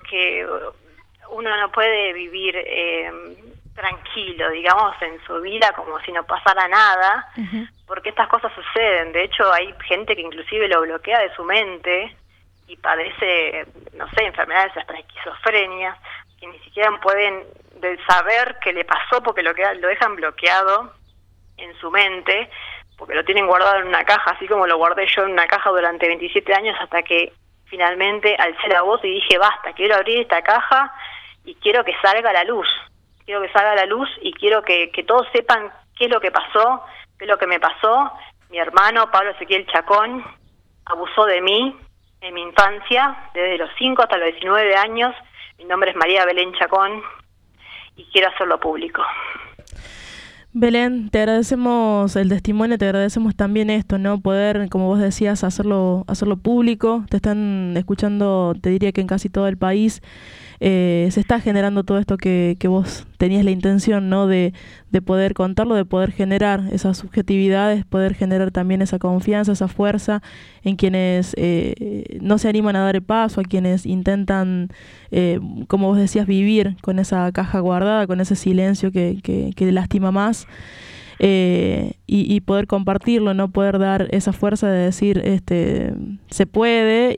uno no puede vivir tranquilo, digamos, en su vida como si no pasara nada, porque estas cosas suceden. De hecho, hay gente que inclusive lo bloquea de su mente y padece, no sé, enfermedades hasta esquizofrenia, que ni siquiera pueden saber qué le pasó porque lo dejan bloqueado en su mente, porque lo tienen guardado en una caja, así como lo guardé yo en una caja durante 27 años, hasta que finalmente alcé la voz y dije, basta, quiero abrir esta caja y quiero que salga a la luz. Quiero que salga a la luz y quiero que todos sepan qué es lo que pasó, qué es lo que me pasó. Mi hermano, Pablo Ezequiel Chacón, abusó de mí en mi infancia, desde los 5 hasta los 19 años. Mi nombre es María Belén Chacón y quiero hacerlo público. Belén, te agradecemos el testimonio, te agradecemos también esto, ¿no? Poder, como vos decías, hacerlo público. Te están escuchando, te diría que en casi todo el país. Se está generando todo esto que vos tenías la intención, ¿no? De poder contarlo, de poder generar esas subjetividades, poder generar también esa confianza, esa fuerza en quienes no se animan a dar el paso, a quienes intentan, como vos decías, vivir con esa caja guardada, con ese silencio que lastima más. Y poder compartirlo, no poder dar esa fuerza de decir se puede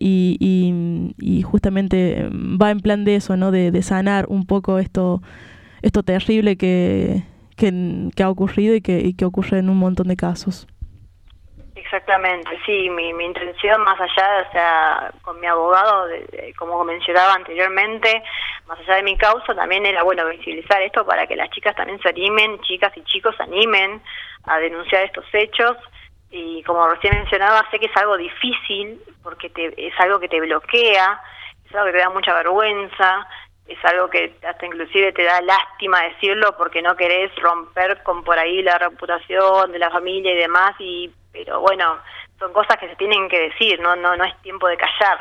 y justamente va en plan de eso, ¿no? De sanar un poco esto terrible que ha ocurrido y que ocurre en un montón de casos. Exactamente, sí, mi intención más allá, o sea, con mi abogado, como mencionaba anteriormente, más allá de mi causa, también era, bueno, visibilizar esto para que las chicas también se animen, chicas y chicos se animen a denunciar estos hechos. Y como recién mencionaba, sé que es algo difícil, porque es algo que te bloquea, es algo que te da mucha vergüenza, es algo que hasta inclusive te da lástima decirlo, porque no querés romper con por ahí la reputación de la familia y demás, pero bueno, son cosas que se tienen que decir, no es tiempo de callar.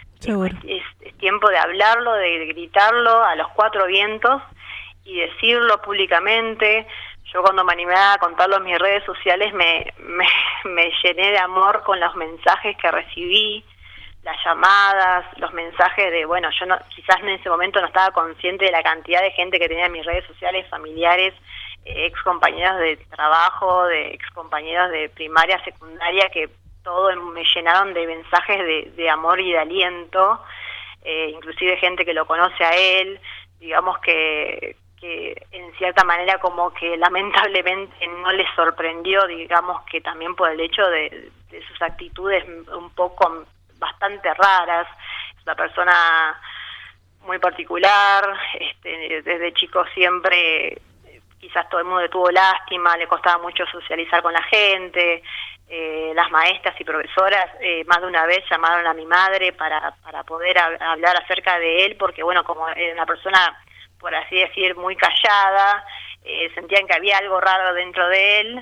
Es tiempo de hablarlo, de gritarlo a los cuatro vientos y decirlo públicamente. Yo cuando me animé a contarlo en mis redes sociales me llené de amor con los mensajes que recibí, las llamadas, los mensajes de, bueno, yo quizás en ese momento no estaba consciente de la cantidad de gente que tenía en mis redes sociales, familiares, ex compañeros de trabajo, de ex compañeros de primaria, secundaria, que todos me llenaron de mensajes de amor y de aliento, inclusive gente que lo conoce a él, digamos que en cierta manera como que lamentablemente no les sorprendió, digamos que también por el hecho de sus actitudes un poco bastante raras. Es una persona muy particular, desde chico siempre quizás todo el mundo le tuvo lástima, le costaba mucho socializar con la gente. Las maestras y profesoras más de una vez llamaron a mi madre para poder hablar acerca de él, porque bueno, como era una persona, por así decir, muy callada, sentían que había algo raro dentro de él.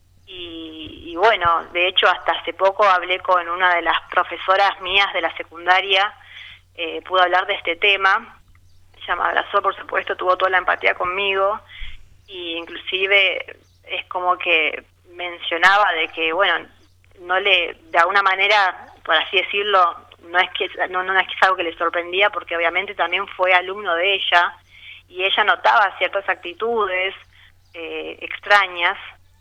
Y bueno, de hecho hasta hace poco hablé con una de las profesoras mías de la secundaria, pude hablar de este tema. Ella me abrazó, por supuesto, tuvo toda la empatía conmigo, y inclusive es como que mencionaba de que, bueno, de alguna manera, por así decirlo, no es que es algo que le sorprendía, porque obviamente también fue alumno de ella, y ella notaba ciertas actitudes extrañas,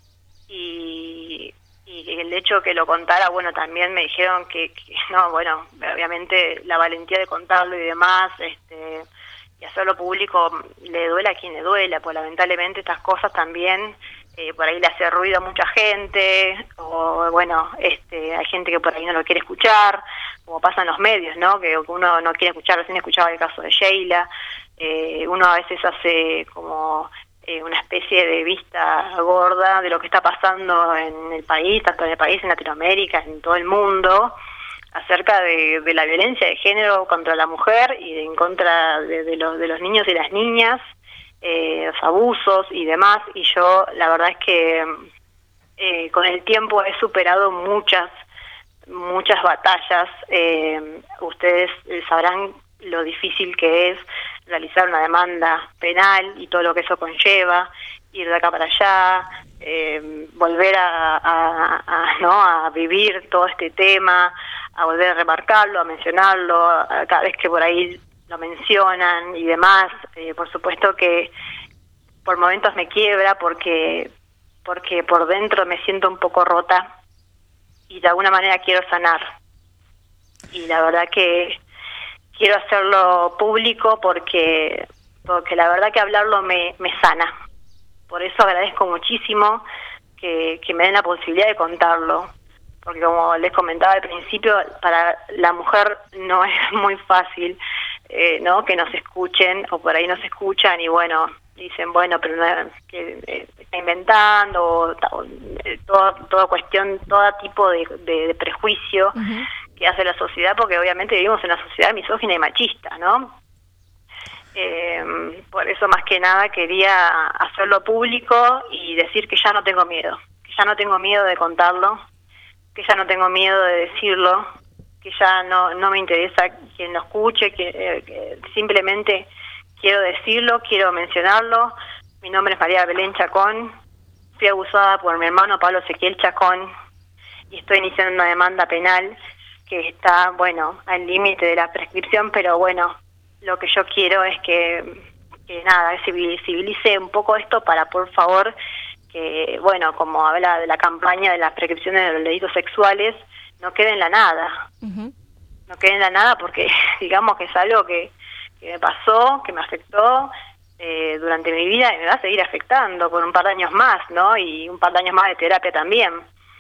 y el hecho que lo contara, bueno, también me dijeron que no, bueno, obviamente la valentía de contarlo y demás, y hacerlo público, le duele a quien le duela, pues lamentablemente estas cosas también por ahí le hace ruido a mucha gente, o bueno, hay gente que por ahí no lo quiere escuchar, como pasa en los medios, ¿no? Que uno no quiere escuchar. Recién escuchaba el caso de Sheila, uno a veces hace como una especie de vista gorda de lo que está pasando en el país, tanto en el país, en Latinoamérica, en todo el mundo, acerca de la violencia de género contra la mujer y en contra de los niños y las niñas, los abusos y demás. Y yo la verdad es que con el tiempo he superado muchas batallas. Ustedes sabrán lo difícil que es realizar una demanda penal y todo lo que eso conlleva, ir de acá para allá, volver a vivir todo este tema, a volver a remarcarlo, a mencionarlo, cada vez que por ahí lo mencionan y demás. Por supuesto que por momentos me quiebra porque por dentro me siento un poco rota y de alguna manera quiero sanar. Y la verdad que quiero hacerlo público porque la verdad que hablarlo me sana. Por eso agradezco muchísimo que me den la posibilidad de contarlo, porque como les comentaba al principio, para la mujer no es muy fácil, ¿no? Que nos escuchen, o por ahí nos escuchan y bueno, dicen, bueno, pero no, que está inventando, toda cuestión, todo tipo de prejuicio que hace la sociedad, porque obviamente vivimos en una sociedad misógina y machista, ¿no? Por eso más que nada quería hacerlo público y decir que ya no tengo miedo, de contarlo, que ya no tengo miedo de decirlo, que ya no me interesa quien lo escuche, que simplemente quiero decirlo, quiero mencionarlo. Mi nombre es María Belén Chacón, fui abusada por mi hermano Pablo Ezequiel Chacón y estoy iniciando una demanda penal que está, bueno, al límite de la prescripción, pero bueno, lo que yo quiero es que nada, se visibilice un poco esto para, por favor, que, bueno, como habla de la campaña de las prescripciones de los delitos sexuales, no quede en la nada. No quede en la nada porque, digamos que es algo que me pasó, que me afectó durante mi vida y me va a seguir afectando por un par de años más, ¿no? Y un par de años más de terapia también.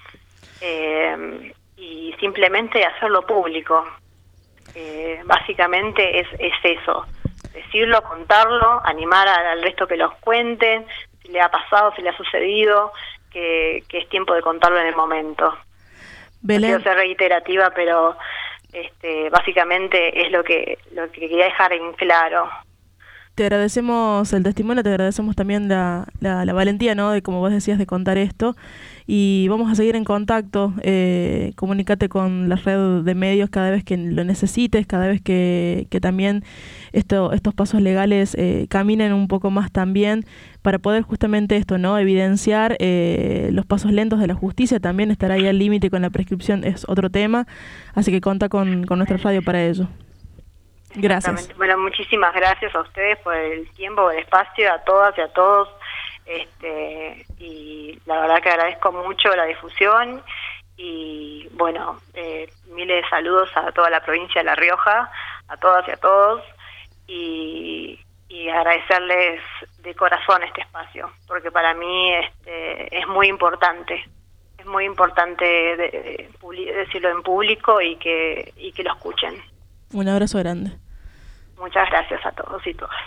Y simplemente hacerlo público. Básicamente es eso, decirlo, contarlo, animar al resto que los cuenten, si le ha pasado, si le ha sucedido, que es tiempo de contarlo en el momento. Belén. No quiero ser reiterativa, pero básicamente es lo que quería dejar en claro. Te agradecemos el testimonio, te agradecemos también la valentía, ¿no? De, como vos decías, de contar esto. Y vamos a seguir en contacto. Comunícate con la red de medios cada vez que lo necesites, cada vez que también estos pasos legales caminen un poco más también, para poder justamente esto, ¿no? Evidenciar los pasos lentos de la justicia. También estar ahí al límite con la prescripción es otro tema. Así que contá con nuestra radio para ello. Gracias. Bueno, muchísimas gracias a ustedes por el tiempo, por el espacio, a todas y a todos. Y la verdad que agradezco mucho la difusión y bueno, miles de saludos a toda la provincia de La Rioja, a todas y a todos, y agradecerles de corazón este espacio, porque para mí es muy importante decirlo en público y que lo escuchen. Un abrazo grande. Muchas gracias a todos y todas.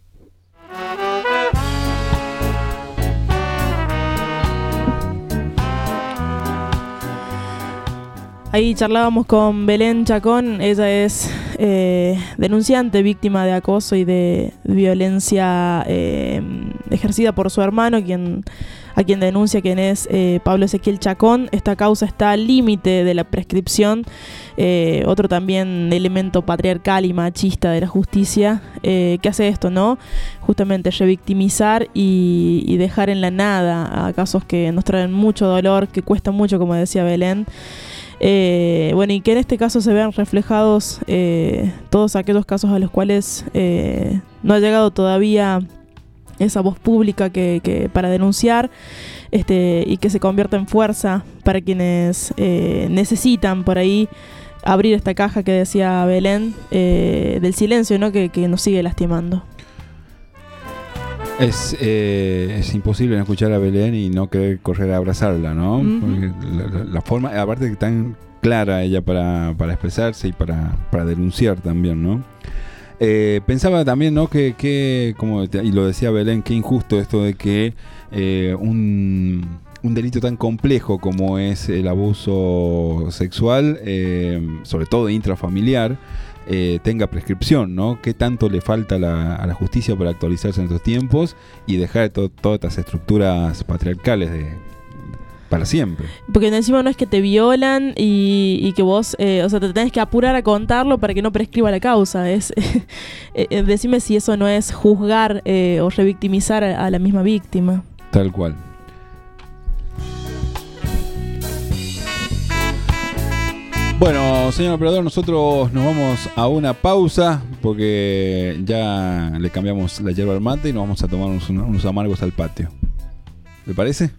Ahí charlábamos con Belén Chacón. Ella es denunciante, víctima de acoso y de violencia ejercida por su hermano, a quien denuncia, quien es Pablo Ezequiel Chacón. Esta causa está al límite de la prescripción. Otro también elemento patriarcal y machista de la justicia que hace esto, ¿no? Justamente revictimizar y dejar en la nada a casos que nos traen mucho dolor, que cuesta mucho, como decía Belén. Bueno, y que en este caso se vean reflejados todos aquellos casos a los cuales no ha llegado todavía esa voz pública que para denunciar, y que se convierta en fuerza para quienes necesitan por ahí abrir esta caja que decía Belén, del silencio, ¿no? que nos sigue lastimando. Es imposible no escuchar a Belén y no querer correr a abrazarla, ¿no? Uh-huh. Porque la forma, aparte que tan clara ella para expresarse y para denunciar también, ¿no? Pensaba también, ¿no? que como y lo decía Belén, qué injusto esto de que un delito tan complejo como es el abuso sexual, sobre todo intrafamiliar, tenga prescripción, ¿no? ¿Qué tanto le falta a la justicia para actualizarse en estos tiempos y dejar todas estas estructuras patriarcales para siempre? Porque encima no es que te violan y que vos, o sea, te tenés que apurar a contarlo para que no prescriba la causa. Decime si eso no es juzgar o revictimizar a la misma víctima. Tal cual. Bueno, señor operador, nosotros nos vamos a una pausa porque ya le cambiamos la yerba al mate y nos vamos a tomar unos amargos al patio. ¿Le parece?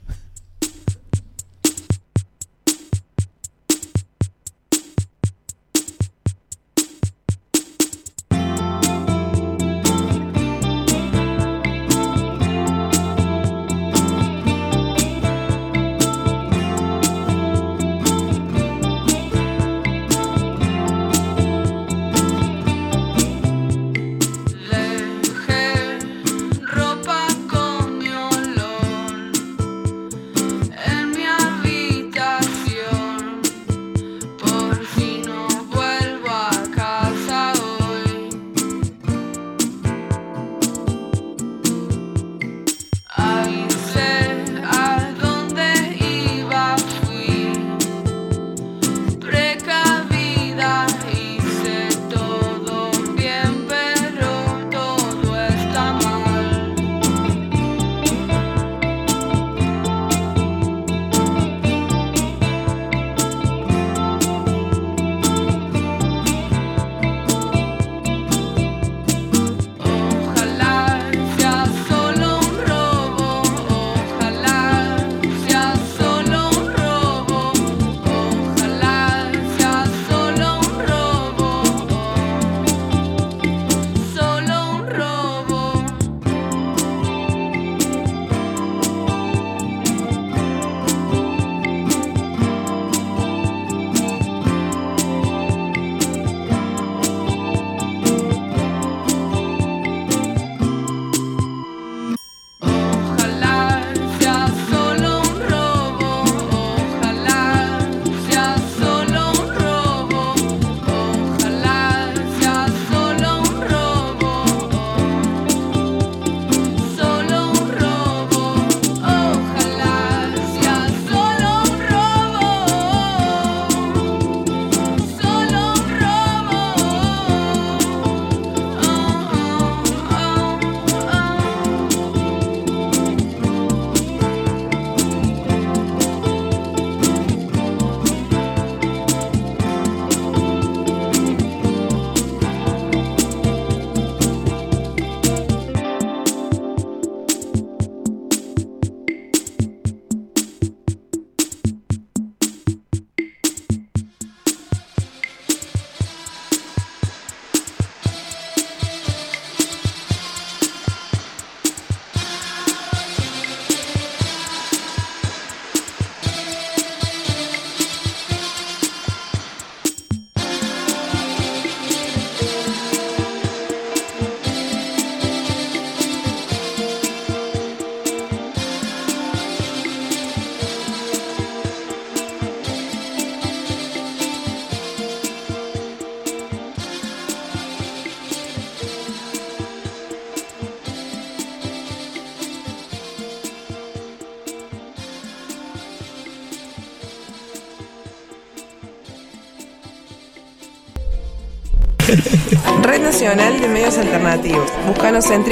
Red Nacional de Medios Alternativos. Búscanos en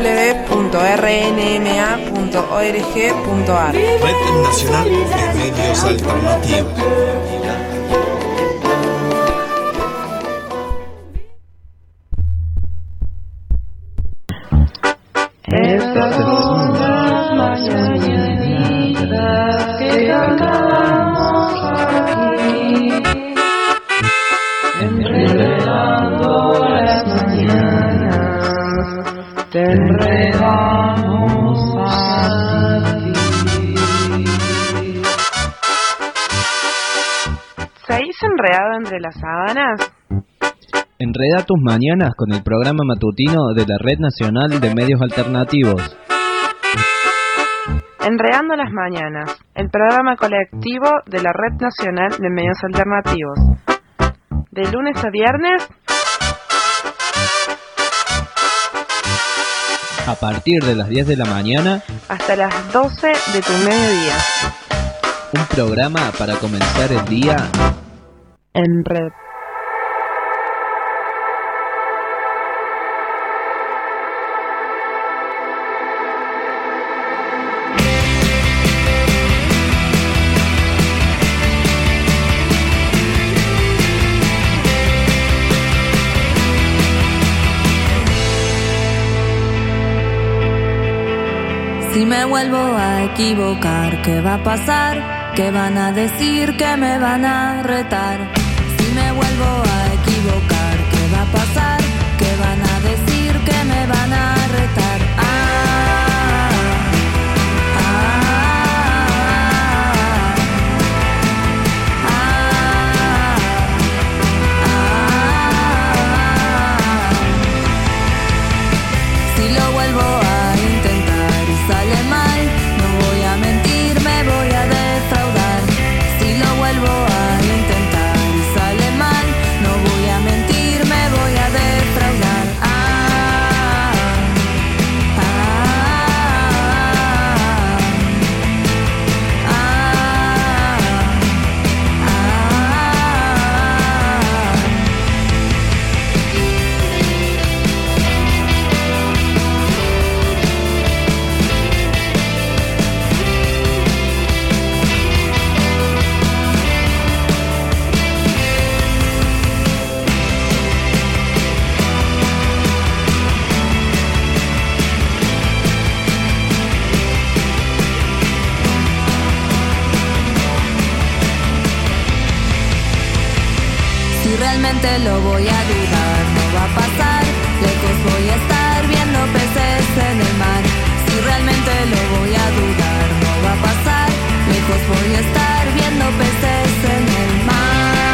www.rnma.org.ar. Red Nacional de Medios Alternativos. Estas son las mañanitas que cantamos aquí, enredando las mañanas, te enredamos a ti. ¿Seguís enredado entre las sábanas? Enreda tus mañanas con el programa matutino de la Red Nacional de Medios Alternativos. Enredando las mañanas, el programa colectivo de la Red Nacional de Medios Alternativos. De lunes a viernes, A partir de las 10 de la mañana, hasta las 12 de tu mediodía. un programa para comenzar el día En red. Si me vuelvo a equivocar, ¿qué va a pasar? ¿Qué van a decir? ¿Qué me van a retar? Si me vuelvo a equivocar, ¿qué va a pasar? ¿Qué van a decir? ¿Qué me van a retar? Si lo vuelvo a intentar y sale mal, no voy a mentir, me voy a defraudar. Si lo vuelvo a intentar y sale mal, no voy a mentir, me voy a defraudar. Si realmente lo voy a dudar, no va a pasar. Lejos voy a estar viendo peces en el mar. Si realmente lo voy a dudar, no va a pasar. Lejos voy a estar viendo peces en el mar.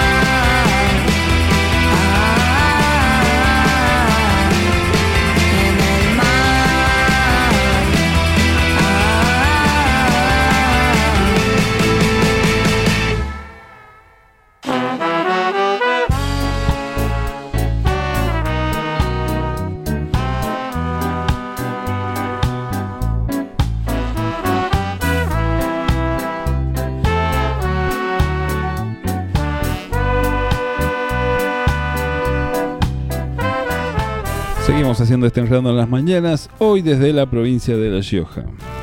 En el mar. Seguimos haciendo este Enredando en las Mañanas, hoy desde la provincia de La Rioja.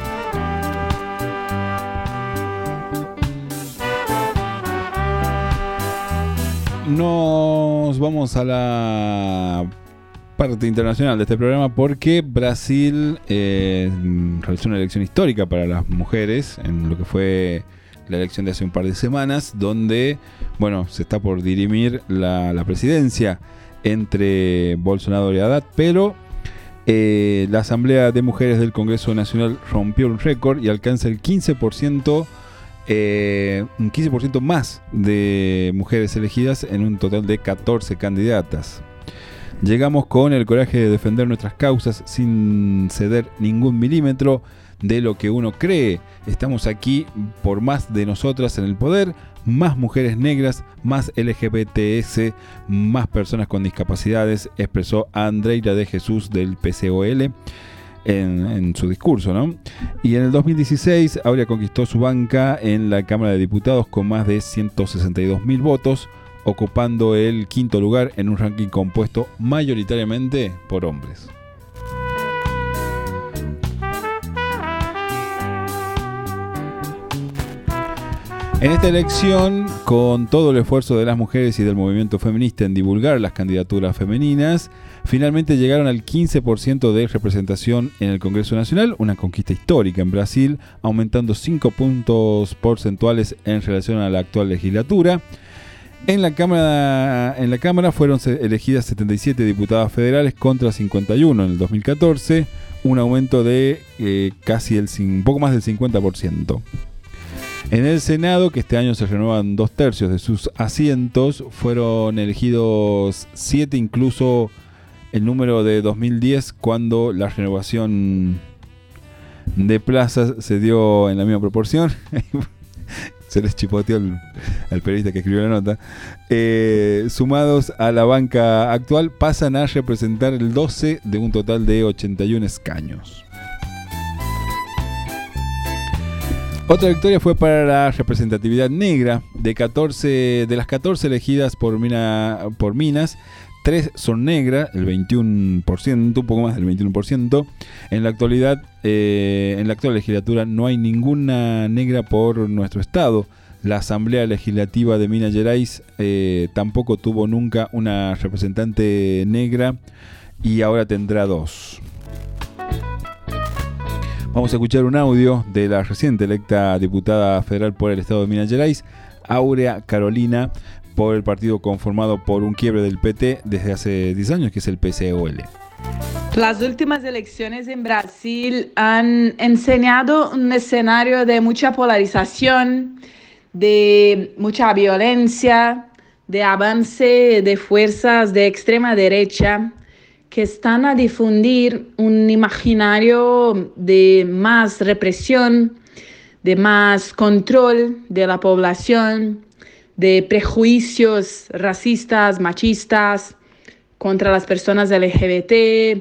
Nos vamos a la parte internacional de este programa porque Brasil realizó una elección histórica para las mujeres en lo que fue la elección de hace un par de semanas, donde, bueno, se está por dirimir la presidencia entre Bolsonaro y Haddad, pero la Asamblea de Mujeres del Congreso Nacional rompió un récord y alcanza el 15%, un 15% más de mujeres elegidas en un total de 14 candidatas. Llegamos con el coraje de defender nuestras causas sin ceder ningún milímetro de lo que uno cree. Estamos aquí por más de nosotras en el poder, más mujeres negras, más LGBTS, más personas con discapacidades, expresó Andreira de Jesús del PCOL en su discurso, ¿no? Y en el 2016 Aurea conquistó su banca en la Cámara de Diputados con más de 162.000 votos, ocupando el 5º lugar en un ranking compuesto mayoritariamente por hombres. En esta elección, con todo el esfuerzo de las mujeres y del movimiento feminista en divulgar las candidaturas femeninas, finalmente llegaron al 15% de representación en el Congreso Nacional, una conquista histórica en Brasil, aumentando 5 puntos porcentuales en relación a la actual legislatura. En la Cámara fueron elegidas 77 diputadas federales contra 51 en el 2014, un aumento de un poco más del 50%. En el Senado, que este año se renuevan 2/3 de sus asientos, fueron elegidos 7, incluso el número de 2010, cuando la renovación de plazas se dio en la misma proporción. Se les chipoteó al periodista que escribió la nota. Sumados a la banca actual, pasan a representar el 12 de un total de 81 escaños. Otra victoria fue para la representatividad negra. De las 14 elegidas por Minas, 3 son negras, el 21%, un poco más del 21%. En la actual legislatura no hay ninguna negra por nuestro estado. La Asamblea Legislativa de Minas Gerais tampoco tuvo nunca una representante negra y ahora tendrá 2. Vamos a escuchar un audio de la reciente electa diputada federal por el estado de Minas Gerais, Áurea Carolina, por el partido conformado por un quiebre del PT desde hace 10 años, que es el PCOL. Las últimas elecciones en Brasil han enseñado un escenario de mucha polarización, de mucha violencia, de avance de fuerzas de extrema derecha que están a difundir un imaginario de más represión, de más control de la población, de prejuicios racistas, machistas contra las personas LGBT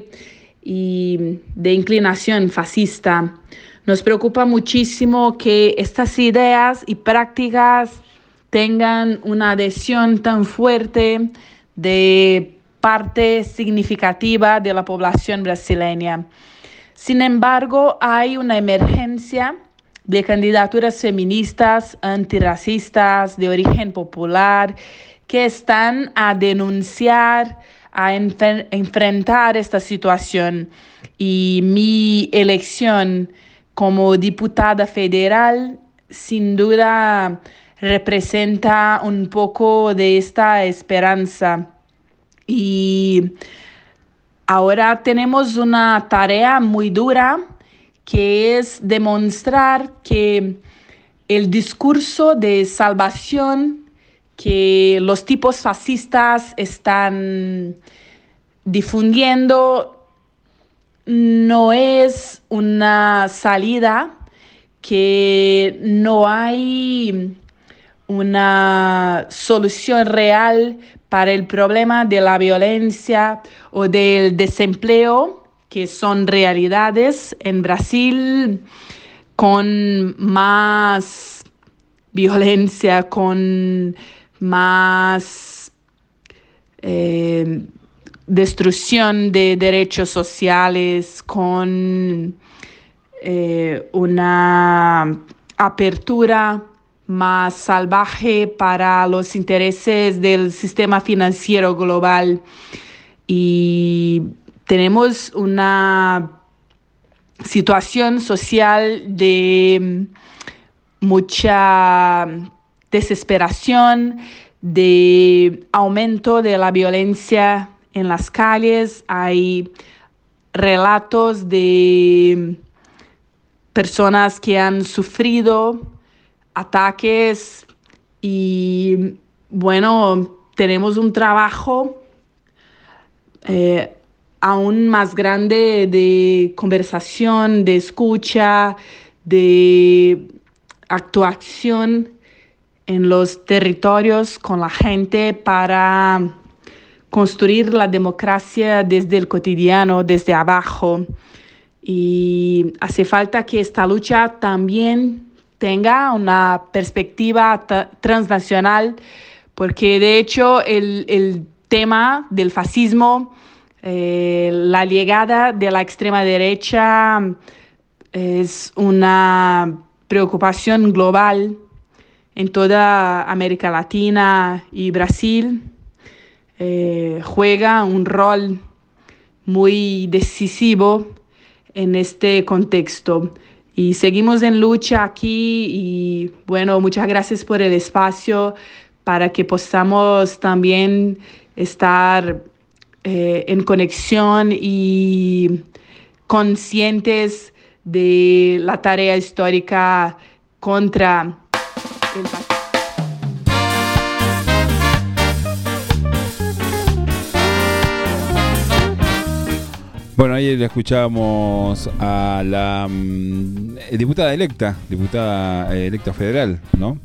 y de inclinación fascista. Nos preocupa muchísimo que estas ideas y prácticas tengan una adhesión tan fuerte de parte significativa de la población brasileña. Sin embargo, hay una emergencia de candidaturas feministas, antirracistas, de origen popular, que están a denunciar, a enfrentar esta situación. Y mi elección como diputada federal, sin duda, representa un poco de esta esperanza. Y ahora tenemos una tarea muy dura, que es demostrar que el discurso de salvación que los tipos fascistas están difundiendo no es una salida, que no hay una solución real para el problema de la violencia o del desempleo, que son realidades en Brasil, con más violencia, con más destrucción de derechos sociales, con una apertura más salvaje para los intereses del sistema financiero global. Y tenemos una situación social de mucha desesperación, de aumento de la violencia en las calles. Hay relatos de personas que han sufrido ataques y, bueno, tenemos un trabajo aún más grande de conversación, de escucha, de actuación en los territorios con la gente para construir la democracia desde el cotidiano, desde abajo. Y hace falta que esta lucha también tenga una perspectiva transnacional, porque de hecho el tema del fascismo, la llegada de la extrema derecha es una preocupación global en toda América Latina y Brasil. Juega un rol muy decisivo en este contexto. Y seguimos en lucha aquí y bueno, muchas gracias por el espacio para que podamos también estar en conexión y conscientes de la tarea histórica contra el fascismo. Bueno, ahí le escuchábamos a la diputada electa federal, ¿no?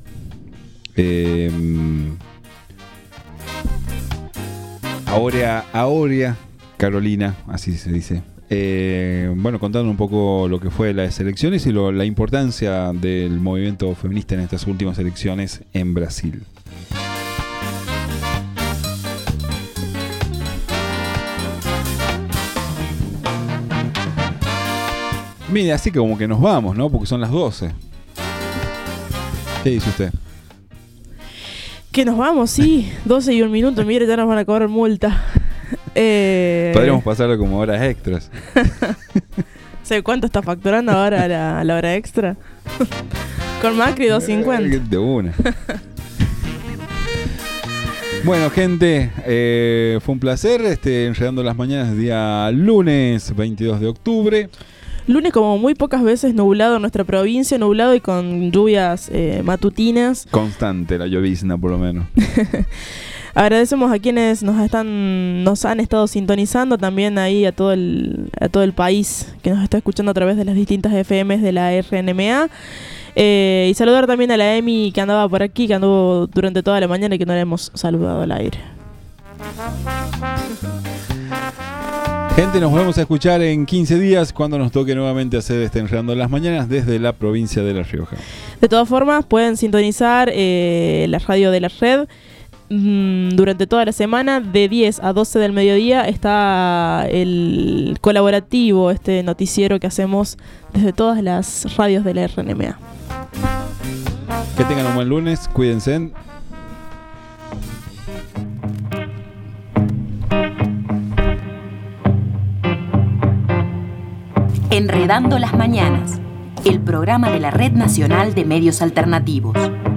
Aurea Carolina, así se dice. Bueno, contando un poco lo que fue las elecciones y la importancia del movimiento feminista en estas últimas elecciones en Brasil. Mire, así que como que nos vamos, ¿no? Porque son las 12. ¿Qué dice usted? Que nos vamos, sí. 12 y 1 minuto. Mire, ya nos van a cobrar multa. Podríamos pasarlo como horas extras. ¿Sabe cuánto está facturando ahora la hora extra? Con Macri 2.50. De una. Bueno, gente, fue un placer. Enredando las mañanas, día lunes 22 de octubre. Lunes como muy pocas veces nublado en nuestra provincia, nublado y con lluvias matutinas. Constante la llovizna, por lo menos. Agradecemos a quienes nos han estado sintonizando, también ahí a todo el país que nos está escuchando a través de las distintas FMs de la RNMA. Y saludar también a la Emi que andaba por aquí, que anduvo durante toda la mañana y que no la hemos saludado al aire. Gente, nos volvemos a escuchar en 15 días cuando nos toque nuevamente hacer Enredando las Mañanas desde la provincia de La Rioja. De todas formas, pueden sintonizar la radio de la red durante toda la semana. De 10 a 12 del mediodía está el colaborativo, este noticiero que hacemos desde todas las radios de la RNMA. Que tengan un buen lunes, cuídense. Enredando las Mañanas, el programa de la Red Nacional de Medios Alternativos.